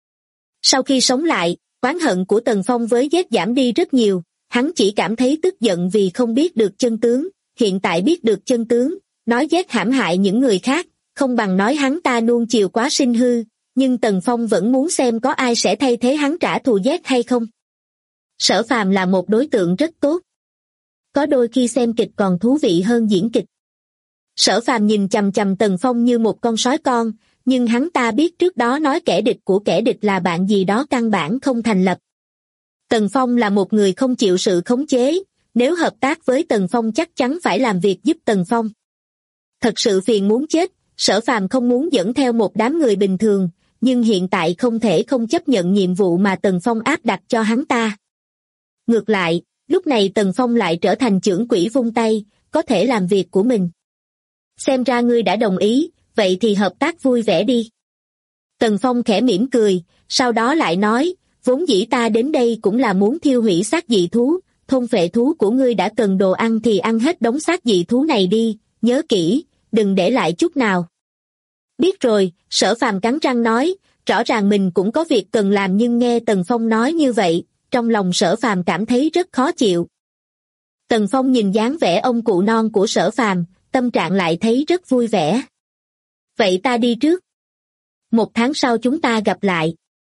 Sau khi sống lại, oán hận của Tần Phong với Z giảm đi rất nhiều, hắn chỉ cảm thấy tức giận vì không biết được chân tướng, hiện tại biết được chân tướng, nói Z hãm hại những người khác, không bằng nói hắn ta nuông chiều quá sinh hư, nhưng Tần Phong vẫn muốn xem có ai sẽ thay thế hắn trả thù Z hay không. Sở Phàm là một đối tượng rất tốt. Có đôi khi xem kịch còn thú vị hơn diễn kịch. Sở Phàm nhìn chằm chằm Tần Phong như một con sói con, nhưng hắn ta biết trước đó nói kẻ địch của kẻ địch là bạn gì đó căn bản không thành lập. Tần Phong là một người không chịu sự khống chế, nếu hợp tác với Tần Phong chắc chắn phải làm việc giúp Tần Phong. Thật sự phiền muốn chết, Sở Phàm không muốn dẫn theo một đám người bình thường, nhưng hiện tại không thể không chấp nhận nhiệm vụ mà Tần Phong áp đặt cho hắn ta. Ngược lại, lúc này Tần Phong lại trở thành chưởng quỷ vung tay, có thể làm việc của mình. Xem ra ngươi đã đồng ý, vậy thì hợp tác vui vẻ đi. Tần Phong khẽ mỉm cười, sau đó lại nói, vốn dĩ ta đến đây cũng là muốn thiêu hủy xác dị thú, thôn phệ thú của ngươi đã cần đồ ăn thì ăn hết đống xác dị thú này đi, nhớ kỹ, đừng để lại chút nào. Biết rồi, Sở Phàm cắn răng nói, rõ ràng mình cũng có việc cần làm nhưng nghe Tần Phong nói như vậy, trong lòng Sở Phàm cảm thấy rất khó chịu. Tần Phong nhìn dáng vẻ ông cụ non của Sở Phàm, tâm trạng lại thấy rất vui vẻ. Vậy ta đi trước. 1 tháng sau chúng ta gặp lại.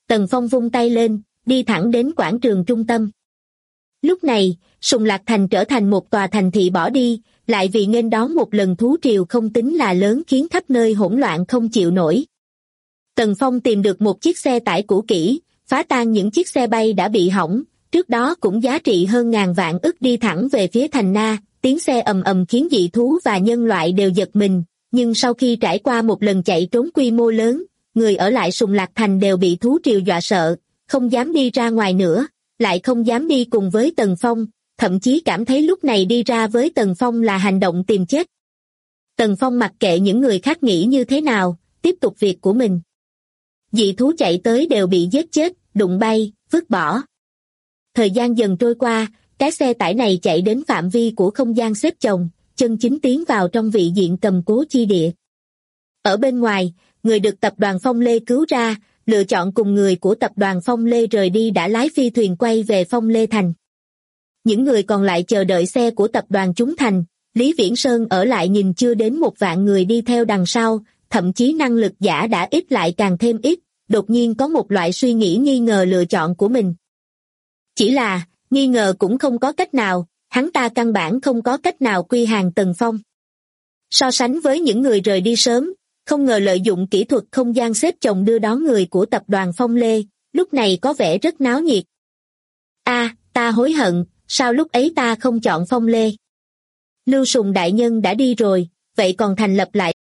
Tần Phong vung tay lên, đi thẳng đến quảng trường trung tâm. Lúc này, Sùng Lạc Thành trở thành một tòa thành thị bỏ đi, lại vì nghênh đón một lần thú triều không tính là lớn khiến khắp nơi hỗn loạn không chịu nổi. Tần Phong tìm được một chiếc xe tải cũ kỹ, phá tan những chiếc xe bay đã bị hỏng, trước đó cũng giá trị hơn ngàn vạn ức đi thẳng về phía thành Na, tiếng xe ầm ầm khiến dị thú và nhân loại đều giật mình, nhưng sau khi trải qua một lần chạy trốn quy mô lớn, người ở lại Sùng Lạc Thành đều bị thú triều dọa sợ, không dám đi ra ngoài nữa, lại không dám đi cùng với Tần Phong, thậm chí cảm thấy lúc này đi ra với Tần Phong là hành động tìm chết. Tần Phong mặc kệ những người khác nghĩ như thế nào, tiếp tục việc của mình. Dị thú chạy tới đều bị giết chết, đụng bay, vứt bỏ. Thời gian dần trôi qua, cái xe tải này chạy đến phạm vi của không gian xếp chồng, chân chính tiến vào trong vị diện cầm cố chi địa. Ở bên ngoài, người được tập đoàn Phong Lê cứu ra, lựa chọn cùng người của tập đoàn Phong Lê rời đi đã lái phi thuyền quay về Phong Lê Thành. Những người còn lại chờ đợi xe của tập đoàn Chúng Thành, Lý Viễn Sơn ở lại nhìn chưa đến 1 vạn người đi theo đằng sau, thậm chí năng lực giả đã ít lại càng thêm ít, đột nhiên có một loại suy nghĩ nghi ngờ lựa chọn của mình. Chỉ là, nghi ngờ cũng không có cách nào, hắn ta căn bản không có cách nào quy hàng Tần Phong. So sánh với những người rời đi sớm, không ngờ lợi dụng kỹ thuật không gian xếp chồng đưa đón người của tập đoàn Phong Lê, lúc này có vẻ rất náo nhiệt. Ta hối hận, sao lúc ấy ta không chọn Phong Lê? Lưu Sùng đại nhân đã đi rồi, vậy còn thành lập lại.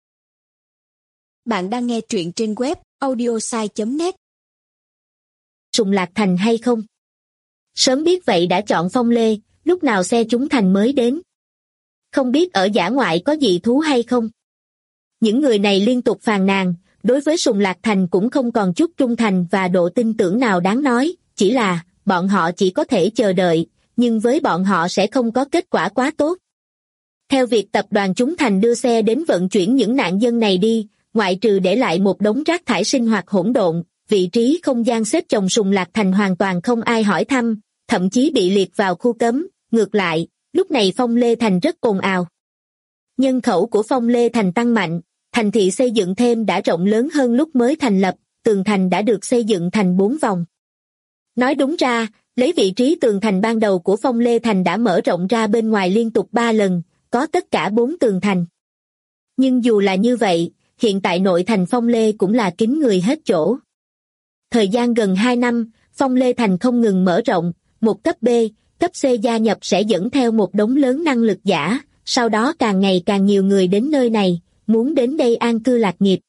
Bạn đang nghe truyện trên web audiosai.net. Sùng Lạc Thành hay không? Sớm biết vậy đã chọn Phong Lê, lúc nào xe chúng thành mới đến? Không biết ở dã ngoại có dị thú hay không? Những người này liên tục phàn nàn, đối với Sùng Lạc Thành cũng không còn chút trung thành và độ tin tưởng nào đáng nói, chỉ là, bọn họ chỉ có thể chờ đợi, nhưng với bọn họ sẽ không có kết quả quá tốt. Theo việc tập đoàn Chúng Thành đưa xe đến vận chuyển những nạn dân này đi, ngoại trừ để lại một đống rác thải sinh hoạt hỗn độn, vị trí không gian xếp chồng Sùng Lạc Thành hoàn toàn không ai hỏi thăm, thậm chí bị liệt vào khu cấm, ngược lại, lúc này Phong Lê Thành rất ồn ào. Nhân khẩu của Phong Lê Thành tăng mạnh, thành thị xây dựng thêm đã rộng lớn hơn lúc mới thành lập, tường thành đã được xây dựng thành 4 vòng. Nói đúng ra, lấy vị trí tường thành ban đầu của Phong Lê Thành đã mở rộng ra bên ngoài liên tục 3 lần, có tất cả 4 tường thành. Nhưng dù là như vậy, hiện tại nội thành Phong Lê cũng là kín người hết chỗ. Thời gian gần 2 năm, Phong Lê Thành không ngừng mở rộng, một cấp B, cấp C gia nhập sẽ dẫn theo một đống lớn năng lực giả, sau đó càng ngày càng nhiều người đến nơi này, muốn đến đây an cư lạc nghiệp.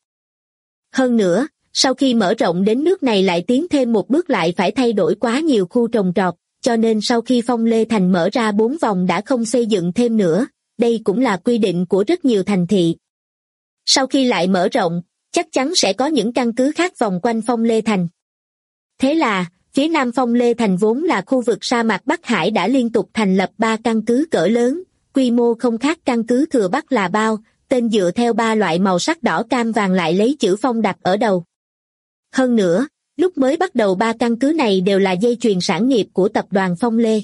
Hơn nữa, sau khi mở rộng đến nước này lại tiến thêm một bước lại phải thay đổi quá nhiều khu trồng trọt, cho nên sau khi Phong Lê Thành mở ra 4 vòng đã không xây dựng thêm nữa, đây cũng là quy định của rất nhiều thành thị. Sau khi lại mở rộng, chắc chắn sẽ có những căn cứ khác vòng quanh Phong Lê Thành. Thế là, phía nam Phong Lê Thành vốn là khu vực sa mạc Bắc Hải đã liên tục thành lập 3 căn cứ cỡ lớn, quy mô không khác căn cứ Thừa Bắc là bao, tên dựa theo 3 loại màu sắc đỏ cam vàng lại lấy chữ Phong đặt ở đầu. Hơn nữa, lúc mới bắt đầu 3 căn cứ này đều là dây chuyền sản nghiệp của tập đoàn Phong Lê.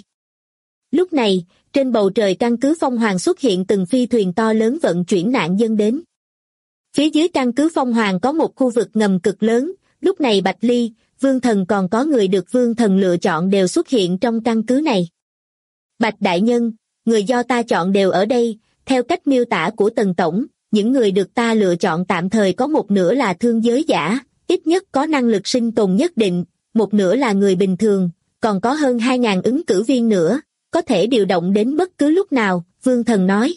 Lúc này, trên bầu trời căn cứ Phong Hoàng xuất hiện từng phi thuyền to lớn vận chuyển nạn dân đến. Phía dưới căn cứ Phong Hoàng có một khu vực ngầm cực lớn, lúc này Bạch Ly, Vương Thần còn có người được Vương Thần lựa chọn đều xuất hiện trong căn cứ này. Bạch Đại Nhân, người do ta chọn đều ở đây, theo cách miêu tả của Tần Tổng, những người được ta lựa chọn tạm thời có một nửa là thương giới giả, ít nhất có năng lực sinh tồn nhất định, một nửa là người bình thường, còn có hơn 2.000 ứng cử viên nữa, có thể điều động đến bất cứ lúc nào, Vương Thần nói.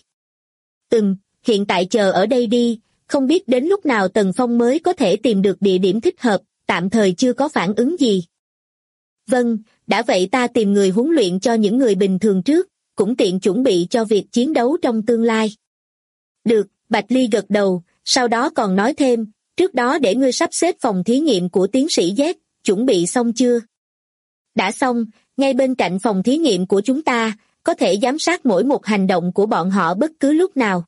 Hiện tại chờ ở đây đi, không biết đến lúc nào Tần Phong mới có thể tìm được địa điểm thích hợp, tạm thời chưa có phản ứng gì. Vâng, đã vậy ta tìm người huấn luyện cho những người bình thường trước, cũng tiện chuẩn bị cho việc chiến đấu trong tương lai. Được, Bạch Ly gật đầu, sau đó còn nói thêm, trước đó để ngươi sắp xếp phòng thí nghiệm của tiến sĩ Z, chuẩn bị xong chưa? Đã xong, ngay bên cạnh phòng thí nghiệm của chúng ta, có thể giám sát mỗi một hành động của bọn họ bất cứ lúc nào.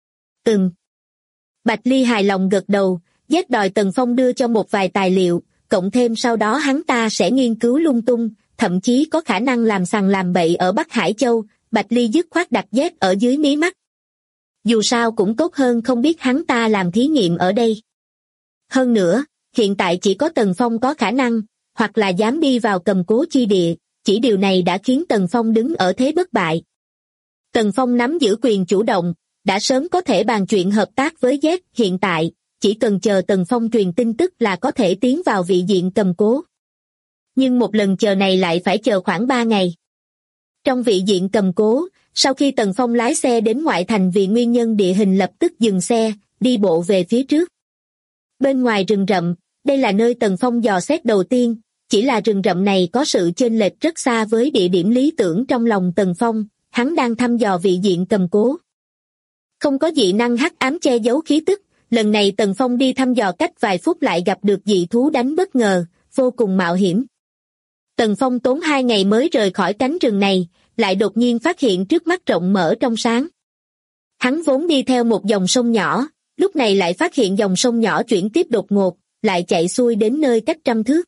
Bạch Ly hài lòng gật đầu, Z đòi Tần Phong đưa cho một vài tài liệu, cộng thêm sau đó hắn ta sẽ nghiên cứu lung tung, thậm chí có khả năng làm sằng làm bậy ở Bắc Hải Châu, Bạch Ly dứt khoát đặt Z ở dưới mí mắt. Dù sao cũng tốt hơn không biết hắn ta làm thí nghiệm ở đây. Hơn nữa, hiện tại chỉ có Tần Phong có khả năng, hoặc là dám đi vào cầm cố chi địa, chỉ điều này đã khiến Tần Phong đứng ở thế bất bại. Tần Phong nắm giữ quyền chủ động, đã sớm có thể bàn chuyện hợp tác với Z, hiện tại, chỉ cần chờ Tần Phong truyền tin tức là có thể tiến vào vị diện cầm cố. Nhưng một lần chờ này lại phải chờ khoảng 3 ngày. Trong vị diện cầm cố, sau khi Tần Phong lái xe đến ngoại thành vì nguyên nhân địa hình lập tức dừng xe, đi bộ về phía trước. Bên ngoài rừng rậm, đây là nơi Tần Phong dò xét đầu tiên, chỉ là rừng rậm này có sự chênh lệch rất xa với địa điểm lý tưởng trong lòng Tần Phong, hắn đang thăm dò vị diện cầm cố. Không có dị năng hắc ám che giấu khí tức, lần này Tần Phong đi thăm dò cách vài phút lại gặp được dị thú đánh bất ngờ, vô cùng mạo hiểm. Tần Phong tốn 2 ngày mới rời khỏi cánh rừng này, lại đột nhiên phát hiện trước mắt rộng mở trong sáng. Hắn vốn đi theo một dòng sông nhỏ, lúc này lại phát hiện dòng sông nhỏ chuyển tiếp đột ngột, lại chạy xuôi đến nơi cách 100 thước.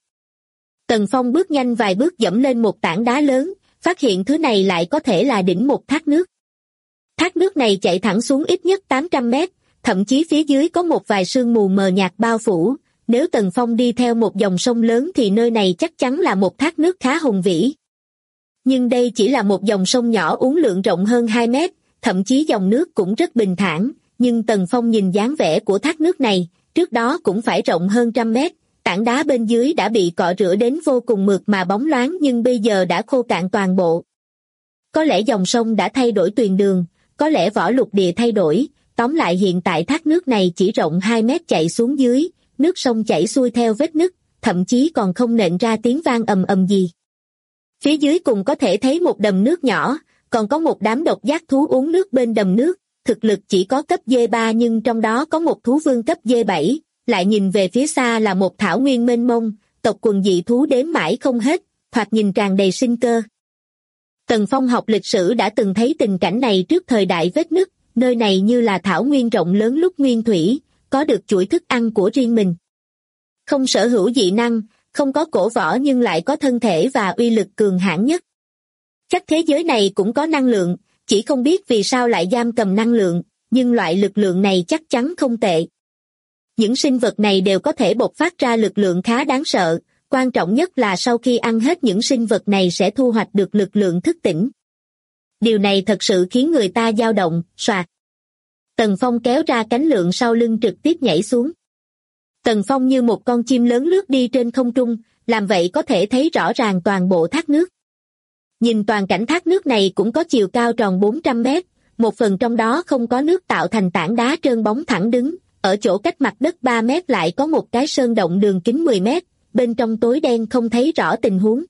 Tần Phong bước nhanh vài bước dẫm lên một tảng đá lớn, phát hiện thứ này lại có thể là đỉnh một thác nước. Thác nước này chạy thẳng xuống ít nhất 800 mét, thậm chí phía dưới có một vài sương mù mờ nhạt bao phủ. Nếu Tần Phong đi theo một dòng sông lớn thì nơi này chắc chắn là một thác nước khá hùng vĩ. Nhưng đây chỉ là một dòng sông nhỏ uốn lượn rộng hơn 2 mét, thậm chí dòng nước cũng rất bình thản, nhưng Tần Phong nhìn dáng vẻ của thác nước này, trước đó cũng phải rộng hơn 100 mét, tảng đá bên dưới đã bị cọ rửa đến vô cùng mượt mà bóng loáng nhưng bây giờ đã khô cạn toàn bộ. Có lẽ dòng sông đã thay đổi tuyền đường, có lẽ vỏ lục địa thay đổi, tóm lại hiện tại thác nước này chỉ rộng 2 mét chạy xuống dưới, nước sông chảy xuôi theo vết nứt, thậm chí còn không nện ra tiếng vang ầm ầm gì. Phía dưới cùng có thể thấy một đầm nước nhỏ, còn có một đám độc giác thú uống nước bên đầm nước, thực lực chỉ có cấp D3 nhưng trong đó có một thú vương cấp D7, lại nhìn về phía xa là một thảo nguyên mênh mông, tộc quần dị thú đếm mãi không hết, thoạt nhìn tràn đầy sinh cơ. Tần Phong học lịch sử đã từng thấy tình cảnh này trước thời đại vết nứt, nơi này như là thảo nguyên rộng lớn lúc nguyên thủy, có được chuỗi thức ăn của riêng mình. Không sở hữu dị năng, không có cổ võ nhưng lại có thân thể và uy lực cường hãn nhất. Chắc thế giới này cũng có năng lượng, chỉ không biết vì sao lại giam cầm năng lượng, nhưng loại lực lượng này chắc chắn không tệ. Những sinh vật này đều có thể bộc phát ra lực lượng khá đáng sợ, quan trọng nhất là sau khi ăn hết những sinh vật này sẽ thu hoạch được lực lượng thức tỉnh. Điều này thật sự khiến người ta dao động, soạt. Tần Phong kéo ra cánh lượng sau lưng trực tiếp nhảy xuống. Tần Phong như một con chim lớn lướt đi trên không trung, làm vậy có thể thấy rõ ràng toàn bộ thác nước. Nhìn toàn cảnh thác nước này cũng có chiều cao tròn 400 mét, một phần trong đó không có nước tạo thành tảng đá trơn bóng thẳng đứng, ở chỗ cách mặt đất 3 mét lại có một cái sơn động đường kính 10 mét, bên trong tối đen không thấy rõ tình huống.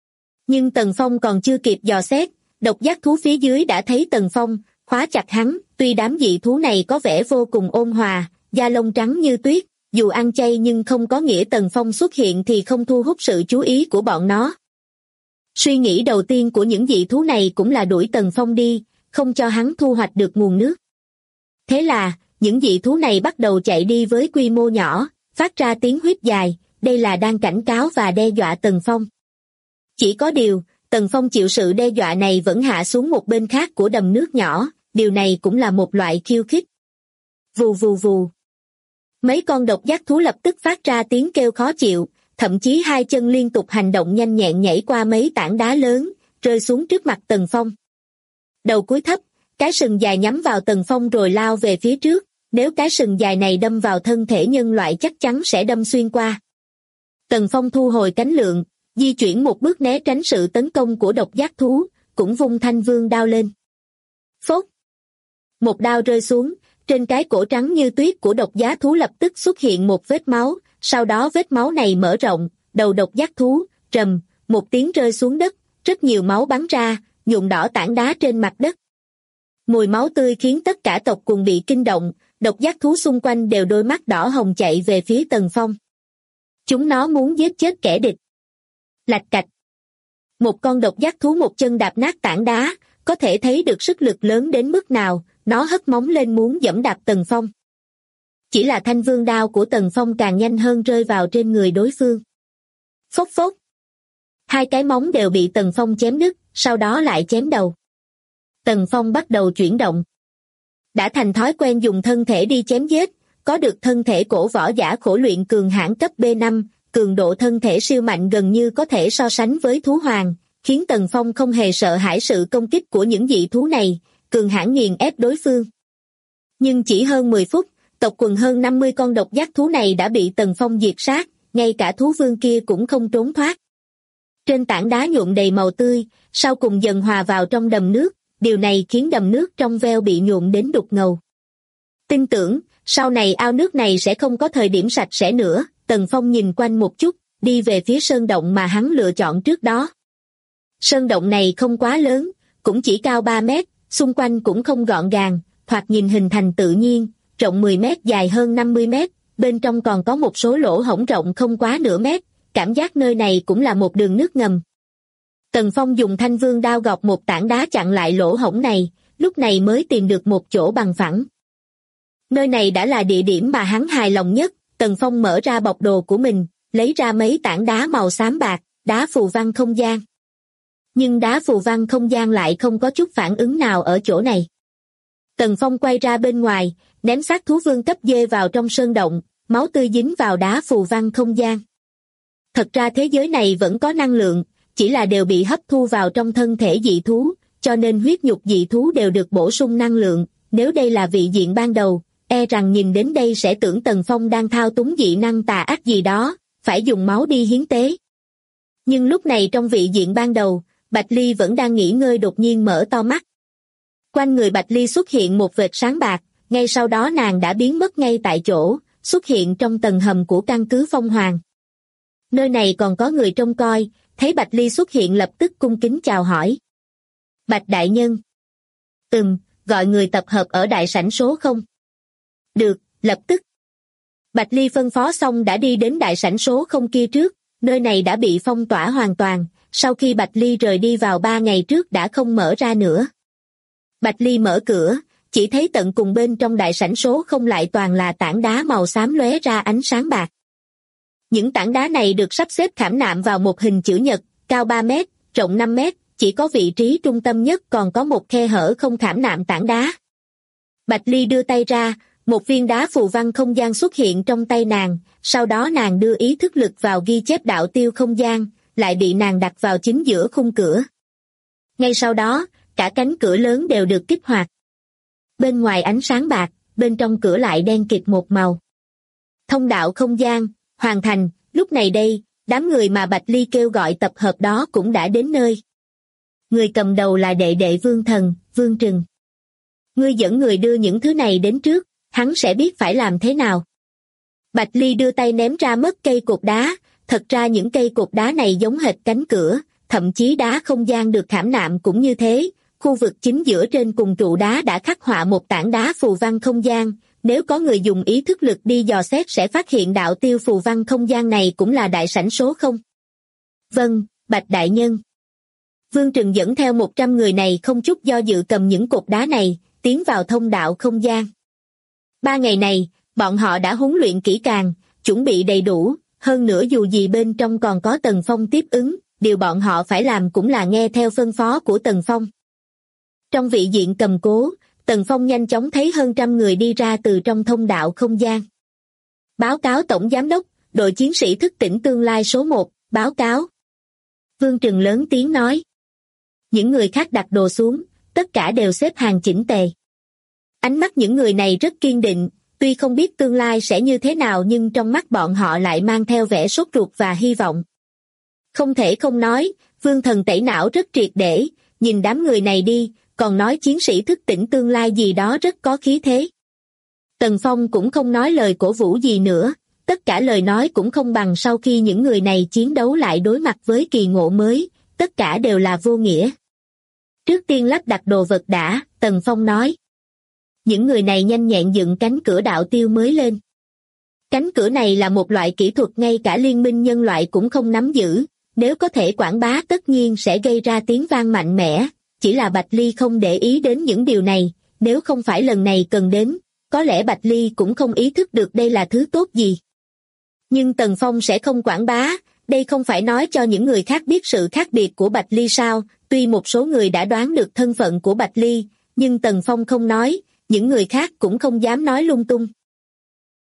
Nhưng Tần Phong còn chưa kịp dò xét, độc giác thú phía dưới đã thấy Tần Phong, khóa chặt hắn, tuy đám dị thú này có vẻ vô cùng ôn hòa, da lông trắng như tuyết, dù ăn chay nhưng không có nghĩa Tần Phong xuất hiện thì không thu hút sự chú ý của bọn nó. Suy nghĩ đầu tiên của những dị thú này cũng là đuổi Tần Phong đi, không cho hắn thu hoạch được nguồn nước. Thế là, những dị thú này bắt đầu chạy đi với quy mô nhỏ, phát ra tiếng huýt dài, đây là đang cảnh cáo và đe dọa Tần Phong. Chỉ có điều, Tần Phong chịu sự đe dọa này vẫn hạ xuống một bên khác của đầm nước nhỏ, điều này cũng là một loại khiêu khích. Vù vù vù. Mấy con độc giác thú lập tức phát ra tiếng kêu khó chịu, thậm chí hai chân liên tục hành động nhanh nhẹn nhảy qua mấy tảng đá lớn, rơi xuống trước mặt Tần Phong. Đầu cúi thấp, cái sừng dài nhắm vào Tần Phong rồi lao về phía trước, nếu cái sừng dài này đâm vào thân thể nhân loại chắc chắn sẽ đâm xuyên qua. Tần Phong thu hồi cánh lượng, di chuyển một bước né tránh sự tấn công của độc giác thú, cũng vung thanh vương đao lên. Phốt! Một đao rơi xuống, trên cái cổ trắng như tuyết của độc giác thú lập tức xuất hiện một vết máu, sau đó vết máu này mở rộng, đầu độc giác thú, rầm, một tiếng rơi xuống đất, rất nhiều máu bắn ra, nhuộm đỏ tảng đá trên mặt đất. Mùi máu tươi khiến tất cả tộc cùng bị kinh động, độc giác thú xung quanh đều đôi mắt đỏ hồng chạy về phía Tần Phong. Chúng nó muốn giết chết kẻ địch. Lạch cạch. Một con độc giác thú một chân đạp nát tảng đá, có thể thấy được sức lực lớn đến mức nào, nó hất móng lên muốn giẫm đạp Tần Phong. Chỉ là thanh vương đao của Tần Phong càng nhanh hơn rơi vào trên người đối phương. Phốc phốc. Hai cái móng đều bị Tần Phong chém đứt, sau đó lại chém đầu. Tần Phong bắt đầu chuyển động. Đã thành thói quen dùng thân thể đi chém giết, có được thân thể cổ võ giả khổ luyện cường hãn cấp B5, cường độ thân thể siêu mạnh gần như có thể so sánh với thú hoàng, khiến Tần Phong không hề sợ hãi sự công kích của những dị thú này, cường hãn nghiền ép đối phương. Nhưng chỉ hơn 10 phút, tộc quần hơn 50 con độc giác thú này đã bị Tần Phong diệt sát, ngay cả thú vương kia cũng không trốn thoát. Trên tảng đá nhuộm đầy màu tươi, sau cùng dần hòa vào trong đầm nước, điều này khiến đầm nước trong veo bị nhuộm đến đục ngầu. Tin tưởng, sau này ao nước này sẽ không có thời điểm sạch sẽ nữa. Tần Phong nhìn quanh một chút, đi về phía sơn động mà hắn lựa chọn trước đó. Sơn động này không quá lớn, cũng chỉ cao 3 mét, xung quanh cũng không gọn gàng, thoạt nhìn hình thành tự nhiên, rộng 10 mét dài hơn 50 mét, bên trong còn có một số lỗ hổng rộng không quá nửa mét, cảm giác nơi này cũng là một đường nước ngầm. Tần Phong dùng thanh vương đao gọt một tảng đá chặn lại lỗ hổng này, lúc này mới tìm được một chỗ bằng phẳng. Nơi này đã là địa điểm mà hắn hài lòng nhất. Tần Phong mở ra bọc đồ của mình, lấy ra mấy tảng đá màu xám bạc, đá phù văn không gian. Nhưng đá phù văn không gian lại không có chút phản ứng nào ở chỗ này. Tần Phong quay ra bên ngoài, ném xác thú vương cấp D vào trong sơn động, máu tươi dính vào đá phù văn không gian. Thật ra thế giới này vẫn có năng lượng, chỉ là đều bị hấp thu vào trong thân thể dị thú, cho nên huyết nhục dị thú đều được bổ sung năng lượng. Nếu đây là vị diện ban đầu, e rằng nhìn đến đây sẽ tưởng Tần Phong đang thao túng dị năng tà ác gì đó, phải dùng máu đi hiến tế. Nhưng lúc này trong vị diện ban đầu, Bạch Ly vẫn đang nghỉ ngơi đột nhiên mở to mắt. Quanh người Bạch Ly xuất hiện một vệt sáng bạc, ngay sau đó nàng đã biến mất ngay tại chỗ, xuất hiện trong tầng hầm của căn cứ Phong Hoàng. Nơi này còn có người trông coi, thấy Bạch Ly xuất hiện lập tức cung kính chào hỏi. Bạch đại nhân. Gọi người tập hợp ở đại sảnh số không? Được, lập tức. Bạch Ly phân phó xong đã đi đến đại sảnh số không kia trước, nơi này đã bị phong tỏa hoàn toàn, sau khi Bạch Ly rời đi vào 3 ngày trước đã không mở ra nữa. Bạch Ly mở cửa, chỉ thấy tận cùng bên trong đại sảnh số không lại toàn là tảng đá màu xám lóe ra ánh sáng bạc. Những tảng đá này được sắp xếp khảm nạm vào một hình chữ nhật, cao 3 mét, rộng 5 mét, chỉ có vị trí trung tâm nhất còn có một khe hở không khảm nạm tảng đá. Bạch Ly đưa tay ra, một viên đá phù văn không gian xuất hiện trong tay nàng, sau đó nàng đưa ý thức lực vào ghi chép đạo tiêu không gian, lại bị nàng đặt vào chính giữa khung cửa. Ngay sau đó, cả cánh cửa lớn đều được kích hoạt. Bên ngoài ánh sáng bạc, bên trong cửa lại đen kịt một màu. Thông đạo không gian, hoàn thành, lúc này đây, đám người mà Bạch Ly kêu gọi tập hợp đó cũng đã đến nơi. Người cầm đầu là đệ đệ Vương Thần, Vương Trừng. Ngươi dẫn người đưa những thứ này đến trước, hắn sẽ biết phải làm thế nào. Bạch Ly đưa tay ném ra mất cây cột đá, thật ra những cây cột đá này giống hệt cánh cửa, thậm chí đá không gian được khảm nạm cũng như thế, khu vực chính giữa trên cùng trụ đá đã khắc họa một tảng đá phù văn không gian, nếu có người dùng ý thức lực đi dò xét sẽ phát hiện đạo tiêu phù văn không gian này cũng là đại sảnh số không. Vâng, Bạch đại nhân. Vương Trừng dẫn theo 100 người này không chút do dự cầm những cột đá này, tiến vào thông đạo không gian. 3 ngày này, bọn họ đã huấn luyện kỹ càng, chuẩn bị đầy đủ, hơn nữa dù gì bên trong còn có Tần Phong tiếp ứng, điều bọn họ phải làm cũng là nghe theo phân phó của Tần Phong. Trong vị diện cầm cố, Tần Phong nhanh chóng thấy hơn 100 người đi ra từ trong thông đạo không gian. Báo cáo Tổng Giám đốc, đội chiến sĩ thức tỉnh tương lai số 1, báo cáo. Vương Trừng lớn tiếng nói. Những người khác đặt đồ xuống, tất cả đều xếp hàng chỉnh tề. Ánh mắt những người này rất kiên định, tuy không biết tương lai sẽ như thế nào nhưng trong mắt bọn họ lại mang theo vẻ sốt ruột và hy vọng. Không thể không nói, Vương Thần tẩy não rất triệt để, nhìn đám người này đi, còn nói chiến sĩ thức tỉnh tương lai gì đó rất có khí thế. Tần Phong cũng không nói lời cổ vũ gì nữa, tất cả lời nói cũng không bằng sau khi những người này chiến đấu lại đối mặt với kỳ ngộ mới, tất cả đều là vô nghĩa. Trước tiên lắp đặt đồ vật đã, Tần Phong nói. Những người này nhanh nhẹn dựng cánh cửa đạo tiêu mới lên. Cánh cửa này là một loại kỹ thuật ngay cả liên minh nhân loại cũng không nắm giữ, nếu có thể quảng bá tất nhiên sẽ gây ra tiếng vang mạnh mẽ, chỉ là Bạch Ly không để ý đến những điều này, nếu không phải lần này cần đến, có lẽ Bạch Ly cũng không ý thức được đây là thứ tốt gì. Nhưng Tần Phong sẽ không quảng bá, đây không phải nói cho những người khác biết sự khác biệt của Bạch Ly sao, tuy một số người đã đoán được thân phận của Bạch Ly, nhưng Tần Phong không nói, những người khác cũng không dám nói lung tung.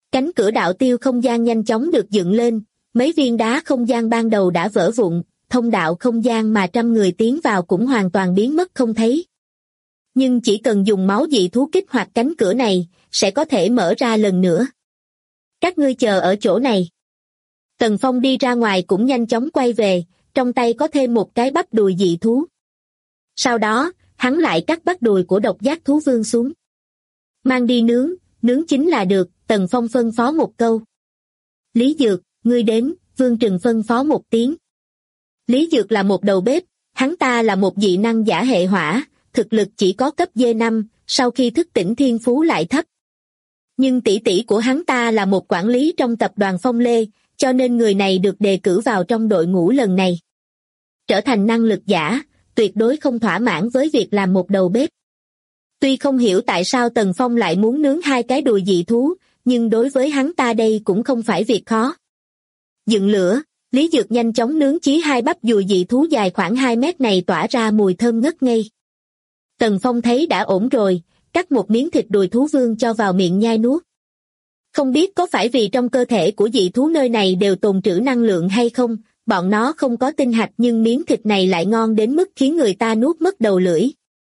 Cánh cửa đạo tiêu không gian nhanh chóng được dựng lên, mấy viên đá không gian ban đầu đã vỡ vụn, thông đạo không gian mà trăm người tiến vào cũng hoàn toàn biến mất không thấy. Nhưng chỉ cần dùng máu dị thú kích hoạt cánh cửa này, sẽ có thể mở ra lần nữa. Các ngươi chờ ở chỗ này. Tần Phong đi ra ngoài cũng nhanh chóng quay về, trong tay có thêm một cái bắp đùi dị thú. Sau đó, hắn lại cắt bắp đùi của độc giác thú vương xuống. Mang đi nướng, nướng chín là được, Tần Phong phân phó một câu. Lý Dược, ngươi đến, Vương Trừng phân phó một tiếng. Lý Dược là một đầu bếp, hắn ta là một dị năng giả hệ hỏa, thực lực chỉ có cấp D5, sau khi thức tỉnh thiên phú lại thấp. Nhưng tỷ tỷ của hắn ta là một quản lý trong tập đoàn Phong Lê, cho nên người này được đề cử vào trong đội ngũ lần này. Trở thành năng lực giả, tuyệt đối không thỏa mãn với việc làm một đầu bếp. Tuy không hiểu tại sao Tần Phong lại muốn nướng hai cái đùi dị thú, nhưng đối với hắn ta đây cũng không phải việc khó. Dựng lửa, Lý Dược nhanh chóng nướng chí hai bắp đùi dị thú dài khoảng 2 mét này tỏa ra mùi thơm ngất ngây. Tần Phong thấy đã ổn rồi, cắt một miếng thịt đùi thú vương cho vào miệng nhai nuốt. Không biết có phải vì trong cơ thể của dị thú nơi này đều tồn trữ năng lượng hay không, bọn nó không có tinh hạch nhưng miếng thịt này lại ngon đến mức khiến người ta nuốt mất đầu lưỡi.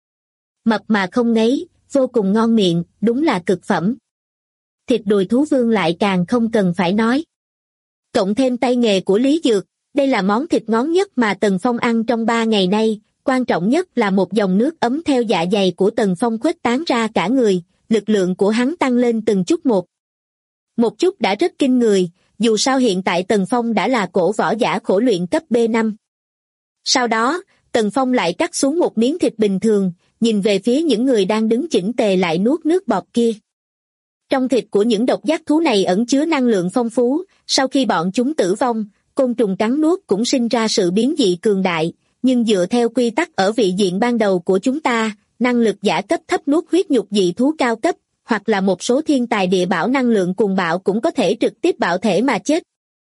Mập mà không ngấy, vô cùng ngon miệng, đúng là cực phẩm. Thịt đùi thú vương lại càng không cần phải nói. Cộng thêm tay nghề của Lý Dược, đây là món thịt ngon nhất mà Tần Phong ăn trong 3 ngày nay, quan trọng nhất là một dòng nước ấm theo dạ dày của Tần Phong khuếch tán ra cả người, lực lượng của hắn tăng lên từng chút một. Một chút đã rất kinh người, dù sao hiện tại Tần Phong đã là cổ võ giả khổ luyện cấp B5. Sau đó, Tần Phong lại cắt xuống một miếng thịt bình thường, nhìn về phía những người đang đứng chỉnh tề lại nuốt nước bọt kia. Trong thịt của những độc giác thú này ẩn chứa năng lượng phong phú, sau khi bọn chúng tử vong, côn trùng cắn nuốt cũng sinh ra sự biến dị cường đại, nhưng dựa theo quy tắc ở vị diện ban đầu của chúng ta, năng lực giả cấp thấp nuốt huyết nhục dị thú cao cấp, hoặc là một số thiên tài địa bảo năng lượng cuồng bạo cũng có thể trực tiếp bạo thể mà chết.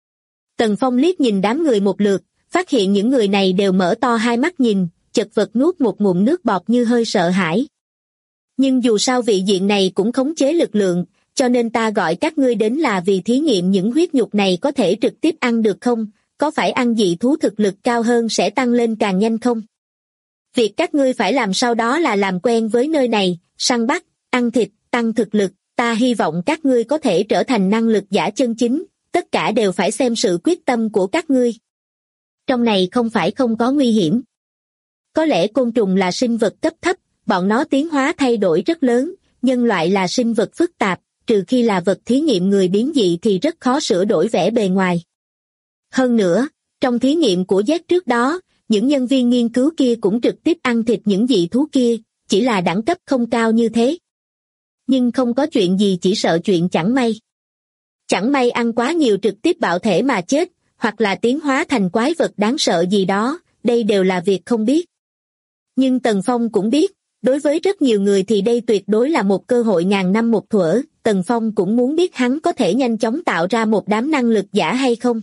Tần Phong liếc nhìn đám người một lượt, phát hiện những người này đều mở to hai mắt nhìn, chật vật nuốt một ngụm nước bọt như hơi sợ hãi. Nhưng dù sao vị diện này cũng khống chế lực lượng, cho nên ta gọi các ngươi đến là vì thí nghiệm những huyết nhục này có thể trực tiếp ăn được không, có phải ăn dị thú thực lực cao hơn sẽ tăng lên càng nhanh không? Việc các ngươi phải làm sau đó là làm quen với nơi này, săn bắt, ăn thịt, tăng thực lực, ta hy vọng các ngươi có thể trở thành năng lực giả chân chính, tất cả đều phải xem sự quyết tâm của các ngươi. Trong này không phải không có nguy hiểm. Có lẽ côn trùng là sinh vật cấp thấp, bọn nó tiến hóa thay đổi rất lớn, nhân loại là sinh vật phức tạp, trừ khi là vật thí nghiệm người biến dị thì rất khó sửa đổi vẻ bề ngoài. Hơn nữa, trong thí nghiệm của Z trước đó, những nhân viên nghiên cứu kia cũng trực tiếp ăn thịt những dị thú kia, chỉ là đẳng cấp không cao như thế. Nhưng không có chuyện gì, chỉ sợ chuyện chẳng may. Chẳng may ăn quá nhiều trực tiếp bạo thể mà chết, hoặc là tiến hóa thành quái vật đáng sợ gì đó, đây đều là việc không biết. Nhưng Tần Phong cũng biết, đối với rất nhiều người thì đây tuyệt đối là một cơ hội ngàn năm một thuở, Tần Phong cũng muốn biết hắn có thể nhanh chóng tạo ra một đám năng lực giả hay không.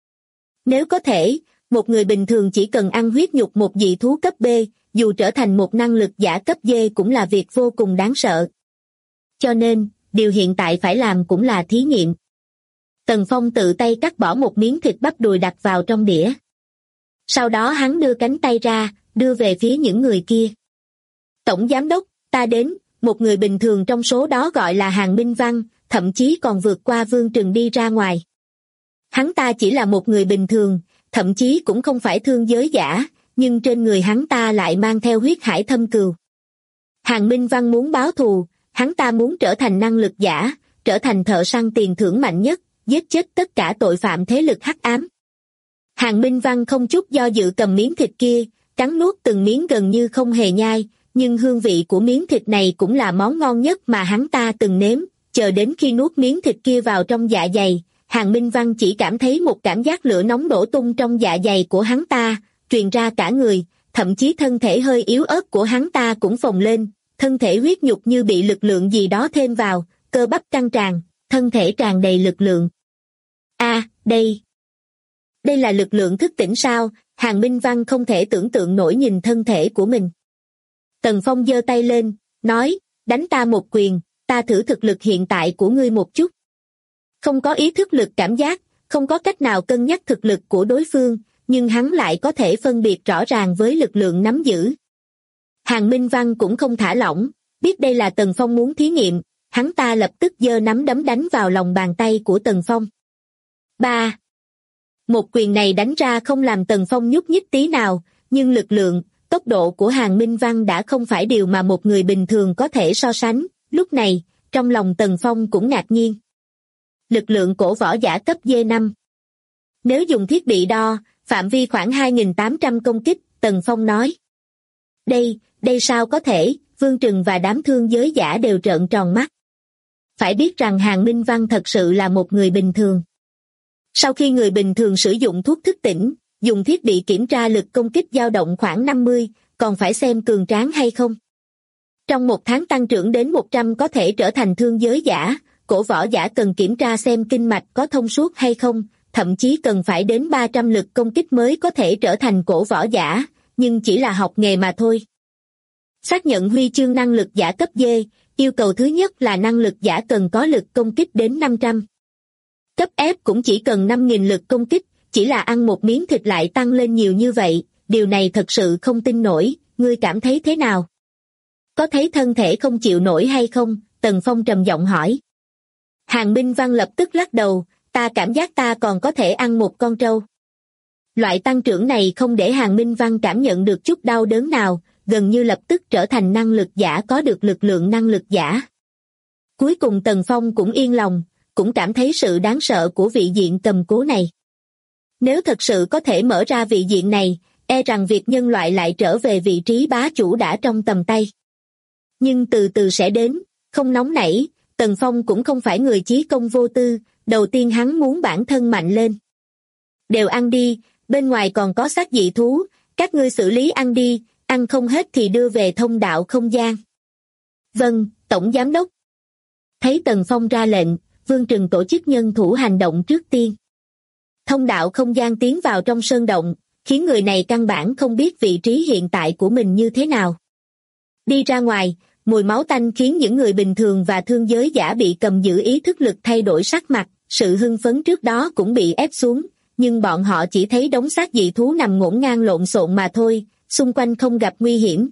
Nếu có thể, một người bình thường chỉ cần ăn huyết nhục một dị thú cấp B, dù trở thành một năng lực giả cấp D cũng là việc vô cùng đáng sợ. Cho nên, điều hiện tại phải làm cũng là thí nghiệm. Tần Phong tự tay cắt bỏ một miếng thịt bắp đùi đặt vào trong đĩa. Sau đó hắn đưa cánh tay ra, đưa về phía những người kia. Tổng giám đốc, ta đến, một người bình thường trong số đó gọi là Hàn Minh Văn, thậm chí còn vượt qua Vương Trừng đi ra ngoài. Hắn ta chỉ là một người bình thường, thậm chí cũng không phải thương giới giả, nhưng trên người hắn ta lại mang theo huyết hải thâm cừu. Hàn Minh Văn muốn báo thù, hắn ta muốn trở thành năng lực giả, trở thành thợ săn tiền thưởng mạnh nhất, giết chết tất cả tội phạm thế lực hắc ám. Hàn Minh Văn không chút do dự cầm miếng thịt kia, cắn nuốt từng miếng gần như không hề nhai, nhưng hương vị của miếng thịt này cũng là món ngon nhất mà hắn ta từng nếm, chờ đến khi nuốt miếng thịt kia vào trong dạ dày, Hàn Minh Văn chỉ cảm thấy một cảm giác lửa nóng nổ tung trong dạ dày của hắn ta, truyền ra cả người, thậm chí thân thể hơi yếu ớt của hắn ta cũng phồng lên, thân thể huyết nhục như bị lực lượng gì đó thêm vào, cơ bắp căng tràn, thân thể tràn đầy lực lượng. Đây là lực lượng thức tỉnh sao? Hàn Minh Văn không thể tưởng tượng nổi nhìn thân thể của mình. Tần Phong giơ tay lên, nói, đánh ta một quyền, ta thử thực lực hiện tại của ngươi một chút. Không có ý thức lực cảm giác, không có cách nào cân nhắc thực lực của đối phương, nhưng hắn lại có thể phân biệt rõ ràng với lực lượng nắm giữ. Hàn Minh Văn cũng không thả lỏng, biết đây là Tần Phong muốn thí nghiệm, hắn ta lập tức giơ nắm đấm đánh vào lòng bàn tay của Tần Phong. 3. Một quyền này đánh ra không làm Tần Phong nhúc nhích tí nào, nhưng lực lượng, tốc độ của Hàn Minh Văn đã không phải điều mà một người bình thường có thể so sánh. Lúc này, trong lòng Tần Phong cũng ngạc nhiên. Lực lượng cổ võ giả cấp D5. Nếu dùng thiết bị đo, phạm vi khoảng 2.800 công kích, Tần Phong nói. Đây sao có thể, Vương Trừng và đám thương giới giả đều trợn tròn mắt. Phải biết rằng Hàn Minh Văn thật sự là một người bình thường. Sau khi người bình thường sử dụng thuốc thức tỉnh, dùng thiết bị kiểm tra lực công kích dao động khoảng 50, còn phải xem cường tráng hay không. Trong một tháng tăng trưởng đến 100 có thể trở thành thương giới giả, cổ võ giả cần kiểm tra xem kinh mạch có thông suốt hay không, thậm chí cần phải đến 300 lực công kích mới có thể trở thành cổ võ giả, nhưng chỉ là học nghề mà thôi. Xác nhận huy chương năng lực giả cấp D, yêu cầu thứ nhất là năng lực giả cần có lực công kích đến 500. Cấp F cũng chỉ cần 5.000 lực công kích, chỉ là ăn một miếng thịt lại tăng lên nhiều như vậy, điều này thật sự không tin nổi, ngươi cảm thấy thế nào? Có thấy thân thể không chịu nổi hay không? Tần Phong trầm giọng hỏi. Hàn Minh Văn lập tức lắc đầu, ta cảm giác ta còn có thể ăn một con trâu. Loại tăng trưởng này không để Hàn Minh Văn cảm nhận được chút đau đớn nào, gần như lập tức trở thành năng lực giả có được lực lượng năng lực giả. Cuối cùng Tần Phong cũng yên lòng, cũng cảm thấy sự đáng sợ của vị diện cầm cố này. Nếu thật sự có thể mở ra vị diện này, e rằng việc nhân loại lại trở về vị trí bá chủ đã trong tầm tay. Nhưng từ từ sẽ đến, không nóng nảy, Tần Phong cũng không phải người chí công vô tư, đầu tiên hắn muốn bản thân mạnh lên. Đều ăn đi, bên ngoài còn có xác dị thú, các ngươi xử lý ăn đi, ăn không hết thì đưa về thông đạo không gian. Vâng, Tổng Giám đốc. Thấy Tần Phong ra lệnh, Vương Trừng tổ chức nhân thủ hành động trước tiên. Thông đạo không gian tiến vào trong sơn động, khiến người này căn bản không biết vị trí hiện tại của mình như thế nào. Đi ra ngoài, mùi máu tanh khiến những người bình thường và thương giới giả bị cầm giữ ý thức lực thay đổi sắc mặt, sự hưng phấn trước đó cũng bị ép xuống, nhưng bọn họ chỉ thấy đống xác dị thú nằm ngổn ngang lộn xộn mà thôi, xung quanh không gặp nguy hiểm.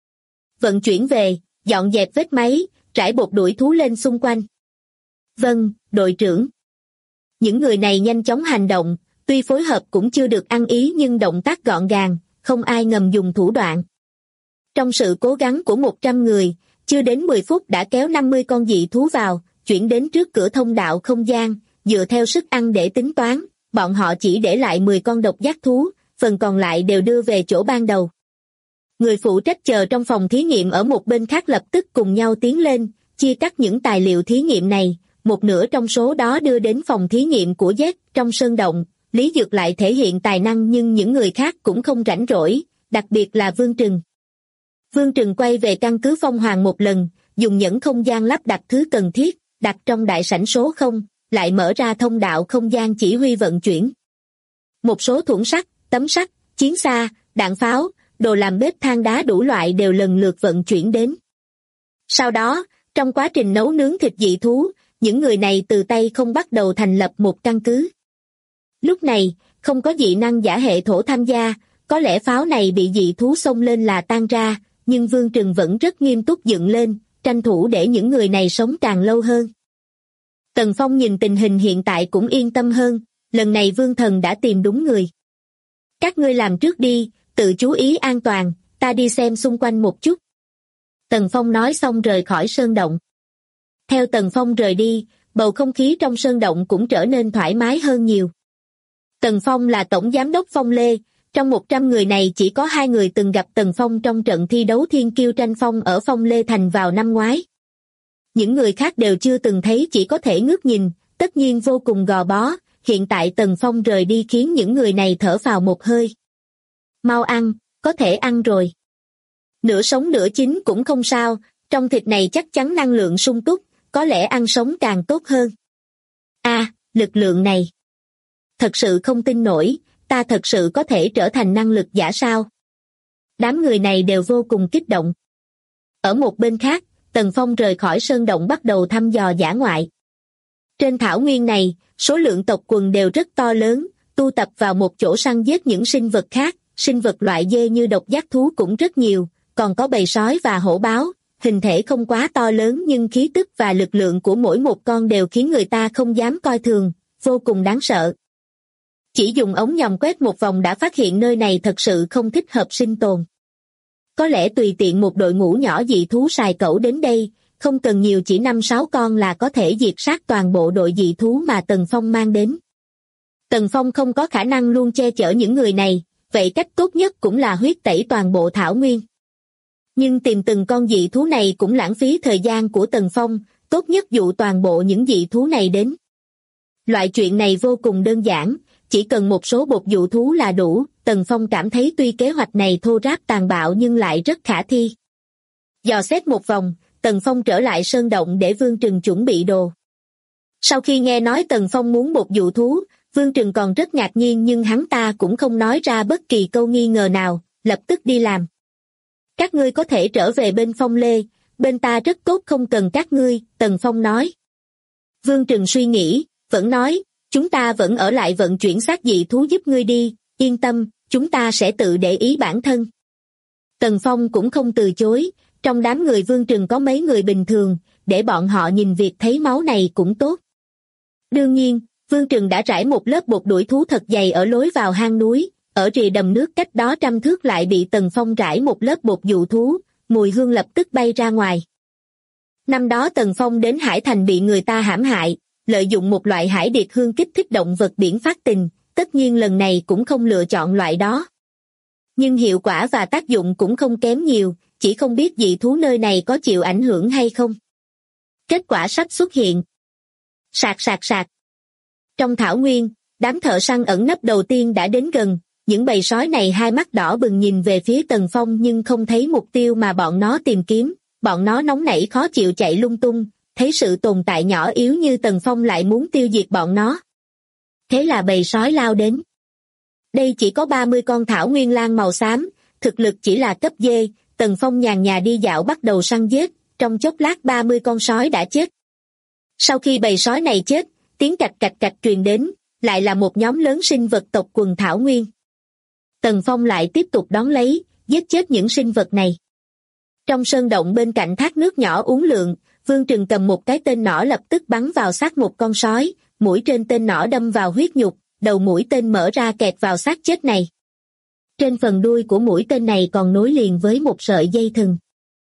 Vận chuyển về, dọn dẹp vết máy, trải bột đuổi thú lên xung quanh. Vâng, đội trưởng. Những người này nhanh chóng hành động, tuy phối hợp cũng chưa được ăn ý nhưng động tác gọn gàng, không ai ngầm dùng thủ đoạn. Trong sự cố gắng của 100 người, chưa đến 10 phút đã kéo 50 con dị thú vào, chuyển đến trước cửa thông đạo không gian, dựa theo sức ăn để tính toán, bọn họ chỉ để lại 10 con độc giác thú, phần còn lại đều đưa về chỗ ban đầu. Người phụ trách chờ trong phòng thí nghiệm ở một bên khác lập tức cùng nhau tiến lên, chia cắt những tài liệu thí nghiệm này, một nửa trong số đó đưa đến phòng thí nghiệm của Z trong sơn động. Lý Dược lại thể hiện tài năng nhưng những người khác cũng không rảnh rỗi, đặc biệt là Vương Trừng. Vương Trừng quay về căn cứ Phong Hoàng một lần, dùng nhẫn không gian lắp đặt thứ cần thiết, đặt trong đại sảnh số 0, lại mở ra thông đạo không gian chỉ huy vận chuyển. Một số thủng sắt, tấm sắt, chiến xa, đạn pháo, đồ làm bếp than đá đủ loại đều lần lượt vận chuyển đến. Sau đó, trong quá trình nấu nướng thịt dị thú, những người này từ tay không bắt đầu thành lập một căn cứ. Lúc này, không có dị năng giả hệ thổ tham gia, có lẽ pháo này bị dị thú xông lên là tan ra, nhưng Vương Trừng vẫn rất nghiêm túc dựng lên, tranh thủ để những người này sống càng lâu hơn. Tần Phong nhìn tình hình hiện tại cũng yên tâm hơn, lần này Vương Thần đã tìm đúng người. Các ngươi làm trước đi, tự chú ý an toàn, ta đi xem xung quanh một chút. Tần Phong nói xong rời khỏi sơn động. Theo Tần Phong rời đi, bầu không khí trong sơn động cũng trở nên thoải mái hơn nhiều. Tần Phong là tổng giám đốc Phong Lê, trong 100 người này chỉ có 2 người từng gặp Tần Phong trong trận thi đấu thiên kiêu tranh phong ở Phong Lê Thành vào năm ngoái. Những người khác đều chưa từng thấy, chỉ có thể ngước nhìn, tất nhiên vô cùng gò bó, hiện tại Tần Phong rời đi khiến những người này thở phào một hơi. Mau ăn, có thể ăn rồi. Nửa sống nửa chín cũng không sao, trong thịt này chắc chắn năng lượng sung túc, có lẽ ăn sống càng tốt hơn. Lực lượng này. Thật sự không tin nổi, ta thật sự có thể trở thành năng lực giả sao? Đám người này đều vô cùng kích động. Ở một bên khác, Tần Phong rời khỏi sơn động bắt đầu thăm dò dã ngoại. Trên thảo nguyên này, số lượng tộc quần đều rất to lớn, tu tập vào một chỗ săn giết những sinh vật khác, sinh vật loại dê như độc giác thú cũng rất nhiều, còn có bầy sói và hổ báo, hình thể không quá to lớn nhưng khí tức và lực lượng của mỗi một con đều khiến người ta không dám coi thường, vô cùng đáng sợ. Chỉ dùng ống nhòm quét một vòng đã phát hiện nơi này thật sự không thích hợp sinh tồn. Có lẽ tùy tiện một đội ngũ nhỏ dị thú sài cẩu đến đây, không cần nhiều chỉ 5-6 con là có thể diệt sát toàn bộ đội dị thú mà Tần Phong mang đến. Tần Phong không có khả năng luôn che chở những người này, vậy cách tốt nhất cũng là huyết tẩy toàn bộ thảo nguyên. Nhưng tìm từng con dị thú này cũng lãng phí thời gian của Tần Phong, tốt nhất dụ toàn bộ những dị thú này đến. Loại chuyện này vô cùng đơn giản, chỉ cần một số bột dụ thú là đủ. Tần Phong cảm thấy tuy kế hoạch này thô ráp tàn bạo nhưng lại rất khả thi. Dò xét một vòng, Tần Phong trở lại sơn động để Vương Trừng chuẩn bị đồ. Sau khi nghe nói Tần Phong muốn bột dụ thú, Vương Trừng còn rất ngạc nhiên nhưng hắn ta cũng không nói ra bất kỳ câu nghi ngờ nào, lập tức đi làm. Các ngươi có thể trở về bên Phong Lê, bên ta rất tốt không cần các ngươi, Tần Phong nói. Vương Trừng suy nghĩ, vẫn nói, chúng ta vẫn ở lại vận chuyển xác dị thú giúp ngươi đi, yên tâm, chúng ta sẽ tự để ý bản thân. Tần Phong cũng không từ chối, trong đám người Vương Trừng có mấy người bình thường, để bọn họ nhìn việc thấy máu này cũng tốt. Đương nhiên, Vương Trừng đã rải một lớp bột đuổi thú thật dày ở lối vào hang núi, ở rìa đầm nước cách đó 100 thước lại bị Tần Phong rải một lớp bột dụ thú, mùi hương lập tức bay ra ngoài. Năm đó Tần Phong đến Hải Thành bị người ta hãm hại, lợi dụng một loại hải điệt hương kích thích động vật biển phát tình, tất nhiên lần này cũng không lựa chọn loại đó. Nhưng hiệu quả và tác dụng cũng không kém nhiều, chỉ không biết dị thú nơi này có chịu ảnh hưởng hay không. Kết quả sắp xuất hiện. Sạc sạc sạc. Trong thảo nguyên, đám thợ săn ẩn nấp đầu tiên đã đến gần, những bầy sói này hai mắt đỏ bừng nhìn về phía Tần Phong nhưng không thấy mục tiêu mà bọn nó tìm kiếm, bọn nó nóng nảy khó chịu chạy lung tung, thấy sự tồn tại nhỏ yếu như Tần Phong lại muốn tiêu diệt bọn nó. Thế là bầy sói lao đến. Đây chỉ có 30 con thảo nguyên lang màu xám, thực lực chỉ là cấp D, Tần Phong nhàn nhà đi dạo bắt đầu săn giết, trong chốc lát 30 con sói đã chết. Sau khi bầy sói này chết, tiếng cạch cạch cạch truyền đến, lại là một nhóm lớn sinh vật tộc quần thảo nguyên. Tần Phong lại tiếp tục đón lấy, giết chết những sinh vật này. Trong sơn động bên cạnh thác nước nhỏ uốn lượn, Vương Trừng cầm một cái tên nỏ lập tức bắn vào xác một con sói, mũi trên tên nỏ đâm vào huyết nhục, đầu mũi tên mở ra kẹt vào xác chết này. Trên phần đuôi của mũi tên này còn nối liền với một sợi dây thừng.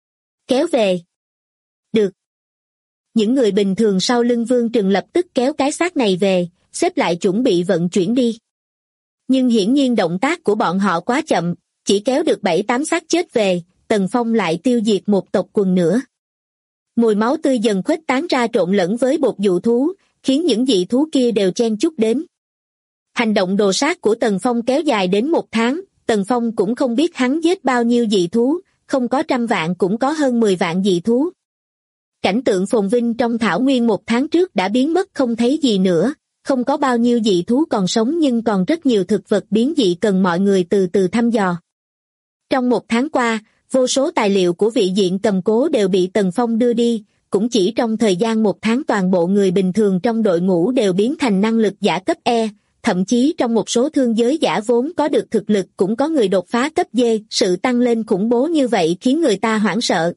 Kéo về. Được. Những người bình thường sau lưng Vương Trừng lập tức kéo cái xác này về, xếp lại chuẩn bị vận chuyển đi. Nhưng hiển nhiên động tác của bọn họ quá chậm, chỉ kéo được 7-8 xác chết về, Tần Phong lại tiêu diệt một tộc quần nữa. Mùi máu tươi dần khuếch tán ra trộn lẫn với bột dụ thú, khiến những dị thú kia đều chen chúc đến. Hành động đồ sát của Tần Phong kéo dài đến 1 tháng, Tần Phong cũng không biết hắn giết bao nhiêu dị thú, không có 100 vạn cũng có hơn 10 vạn dị thú. Cảnh tượng phồn vinh trong thảo nguyên 1 tháng trước đã biến mất không thấy gì nữa, không có bao nhiêu dị thú còn sống nhưng còn rất nhiều thực vật biến dị cần mọi người từ từ thăm dò. Trong 1 tháng qua, vô số tài liệu của vị diện cầm cố đều bị Tần Phong đưa đi, cũng chỉ trong thời gian 1 tháng toàn bộ người bình thường trong đội ngũ đều biến thành năng lực giả cấp E, thậm chí trong một số thương giới giả vốn có được thực lực cũng có người đột phá cấp D, sự tăng lên khủng bố như vậy khiến người ta hoảng sợ.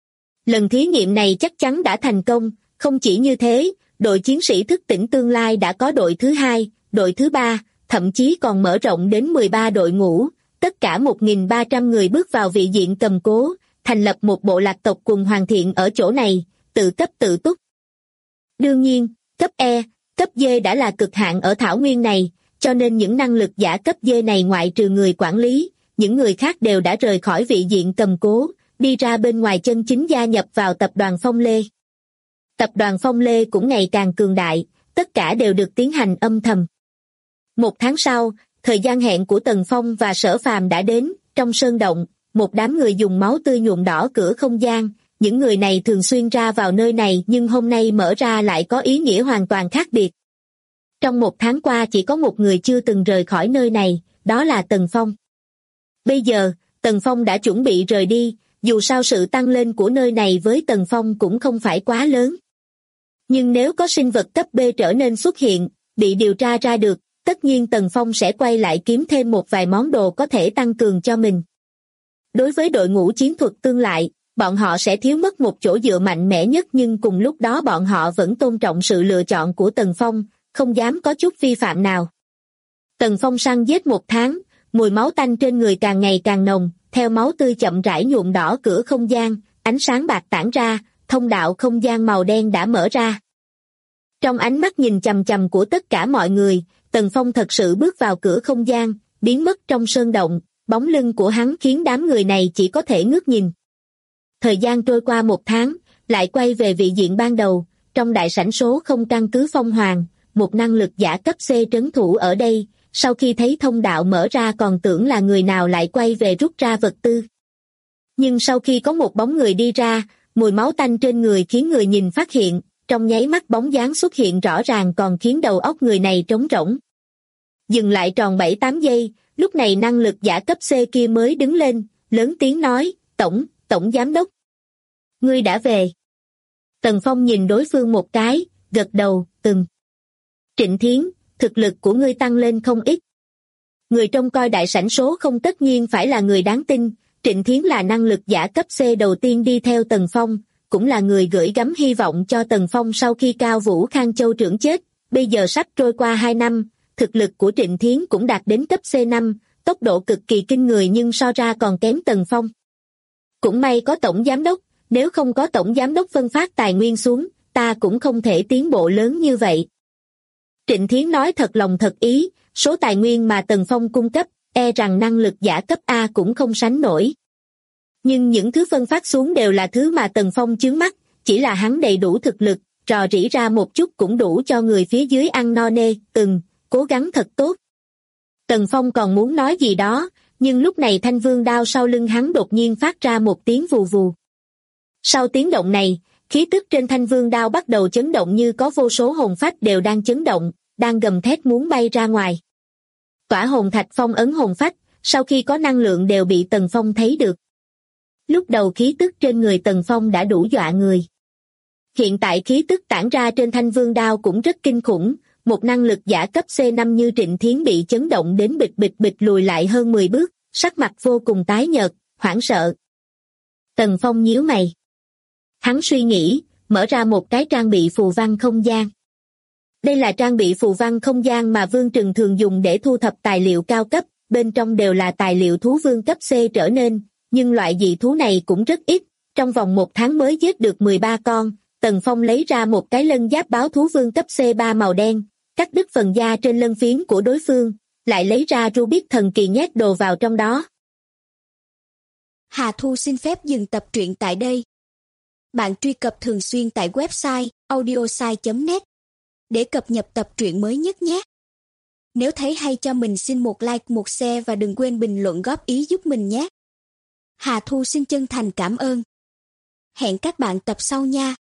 Lần thí nghiệm này chắc chắn đã thành công, không chỉ như thế, đội chiến sĩ thức tỉnh tương lai đã có đội thứ 2, đội thứ 3, thậm chí còn mở rộng đến 13 đội ngũ, tất cả 1.300 người bước vào vị diện cầm cố, thành lập một bộ lạc tộc quần hoàn thiện ở chỗ này, tự cấp tự túc. Đương nhiên, cấp E, cấp D đã là cực hạn ở thảo nguyên này, cho nên những năng lực giả cấp D này ngoại trừ người quản lý, những người khác đều đã rời khỏi vị diện cầm cố, đi ra bên ngoài chân chính gia nhập vào tập đoàn Phong Lê. Tập đoàn Phong Lê cũng ngày càng cường đại, tất cả đều được tiến hành âm thầm. 1 tháng sau, thời gian hẹn của Tần Phong và Sở Phàm đã đến, trong sơn động, một đám người dùng máu tươi nhuộm đỏ cửa không gian, những người này thường xuyên ra vào nơi này nhưng hôm nay mở ra lại có ý nghĩa hoàn toàn khác biệt. Trong 1 tháng qua chỉ có một người chưa từng rời khỏi nơi này, đó là Tần Phong. Bây giờ, Tần Phong đã chuẩn bị rời đi, dù sao sự tăng lên của nơi này với Tần Phong cũng không phải quá lớn. Nhưng nếu có sinh vật cấp B trở nên xuất hiện, bị điều tra ra được, tất nhiên Tần Phong sẽ quay lại kiếm thêm một vài món đồ có thể tăng cường cho mình. Đối với đội ngũ chiến thuật tương lại, bọn họ sẽ thiếu mất một chỗ dựa mạnh mẽ nhất, nhưng cùng lúc đó bọn họ vẫn tôn trọng sự lựa chọn của Tần Phong, không dám có chút vi phạm nào. Tần Phong săn giết 1 tháng, mùi máu tanh trên người càng ngày càng nồng, theo máu tươi chậm rãi nhuộm đỏ cửa không gian, ánh sáng bạc tản ra, thông đạo không gian màu đen đã mở ra. Trong ánh mắt nhìn chằm chằm của tất cả mọi người, Tần Phong thật sự bước vào cửa không gian, biến mất trong sơn động, bóng lưng của hắn khiến đám người này chỉ có thể ngước nhìn. Thời gian trôi qua 1 tháng, lại quay về vị diện ban đầu, trong đại sảnh số không căn cứ Phong Hoàng, một năng lực giả cấp C trấn thủ ở đây, sau khi thấy thông đạo mở ra còn tưởng là người nào lại quay về rút ra vật tư. Nhưng sau khi có một bóng người đi ra, mùi máu tanh trên người khiến người nhìn phát hiện, trong nháy mắt bóng dáng xuất hiện rõ ràng còn khiến đầu óc người này trống rỗng. Dừng lại tròn 7-8 giây, lúc này năng lực giả cấp C kia mới đứng lên, lớn tiếng nói, Tổng Giám Đốc. Ngươi đã về. Tần Phong nhìn đối phương một cái, gật đầu, từng. Trịnh Thiến, thực lực của ngươi tăng lên không ít. Người trông coi đại sảnh số không tất nhiên phải là người đáng tin, Trịnh Thiến là năng lực giả cấp C đầu tiên đi theo Tần Phong, cũng là người gửi gắm hy vọng cho Tần Phong sau khi Cao Vũ Khang Châu trưởng chết, bây giờ sắp trôi qua 2 năm, thực lực của Trịnh Thiến cũng đạt đến cấp C5, tốc độ cực kỳ kinh người nhưng so ra còn kém Tần Phong. Cũng may có Tổng Giám Đốc, nếu không có Tổng Giám Đốc phân phát tài nguyên xuống, ta cũng không thể tiến bộ lớn như vậy. Trịnh Thiến nói thật lòng thật ý, số tài nguyên mà Tần Phong cung cấp, e rằng năng lực giả cấp A cũng không sánh nổi. Nhưng những thứ phân phát xuống đều là thứ mà Tần Phong chướng mắt, chỉ là hắn đầy đủ thực lực, rò rỉ ra một chút cũng đủ cho người phía dưới ăn no nê, cố gắng thật tốt. Tần Phong còn muốn nói gì đó, nhưng lúc này thanh vương đao sau lưng hắn đột nhiên phát ra một tiếng vù vù. Sau tiếng động này, khí tức trên thanh vương đao bắt đầu chấn động như có vô số hồn phách đều đang chấn động, đang gầm thét muốn bay ra ngoài. Tỏa hồn thạch phong ấn hồn phách, sau khi có năng lượng đều bị Tần Phong thấy được. Lúc đầu khí tức trên người Tần Phong đã đủ dọa người. Hiện tại khí tức tản ra trên thanh vương đao cũng rất kinh khủng, một năng lực giả cấp C5 như Trịnh Thiến bị chấn động đến bịch lùi lại hơn 10 bước, sắc mặt vô cùng tái nhợt, hoảng sợ. Tần Phong nhíu mày. Hắn suy nghĩ, mở ra một cái trang bị phù văn không gian. Đây là trang bị phù văn không gian mà Vương Trừng thường dùng để thu thập tài liệu cao cấp, bên trong đều là tài liệu thú vương cấp C trở nên, nhưng loại dị thú này cũng rất ít, trong vòng 1 tháng mới giết được 13 con. Tần Phong lấy ra một cái lân giáp báo thú vương cấp C3 màu đen, cắt đứt phần da trên lân phiến của đối phương, lại lấy ra Rubik thần kỳ nhét đồ vào trong đó. Hà Thu xin phép dừng tập truyện tại đây. Bạn truy cập thường xuyên tại website audiosai.net để cập nhật tập truyện mới nhất nhé. Nếu thấy hay cho mình xin một like, một share và đừng quên bình luận góp ý giúp mình nhé. Hà Thu xin chân thành cảm ơn. Hẹn các bạn tập sau nha.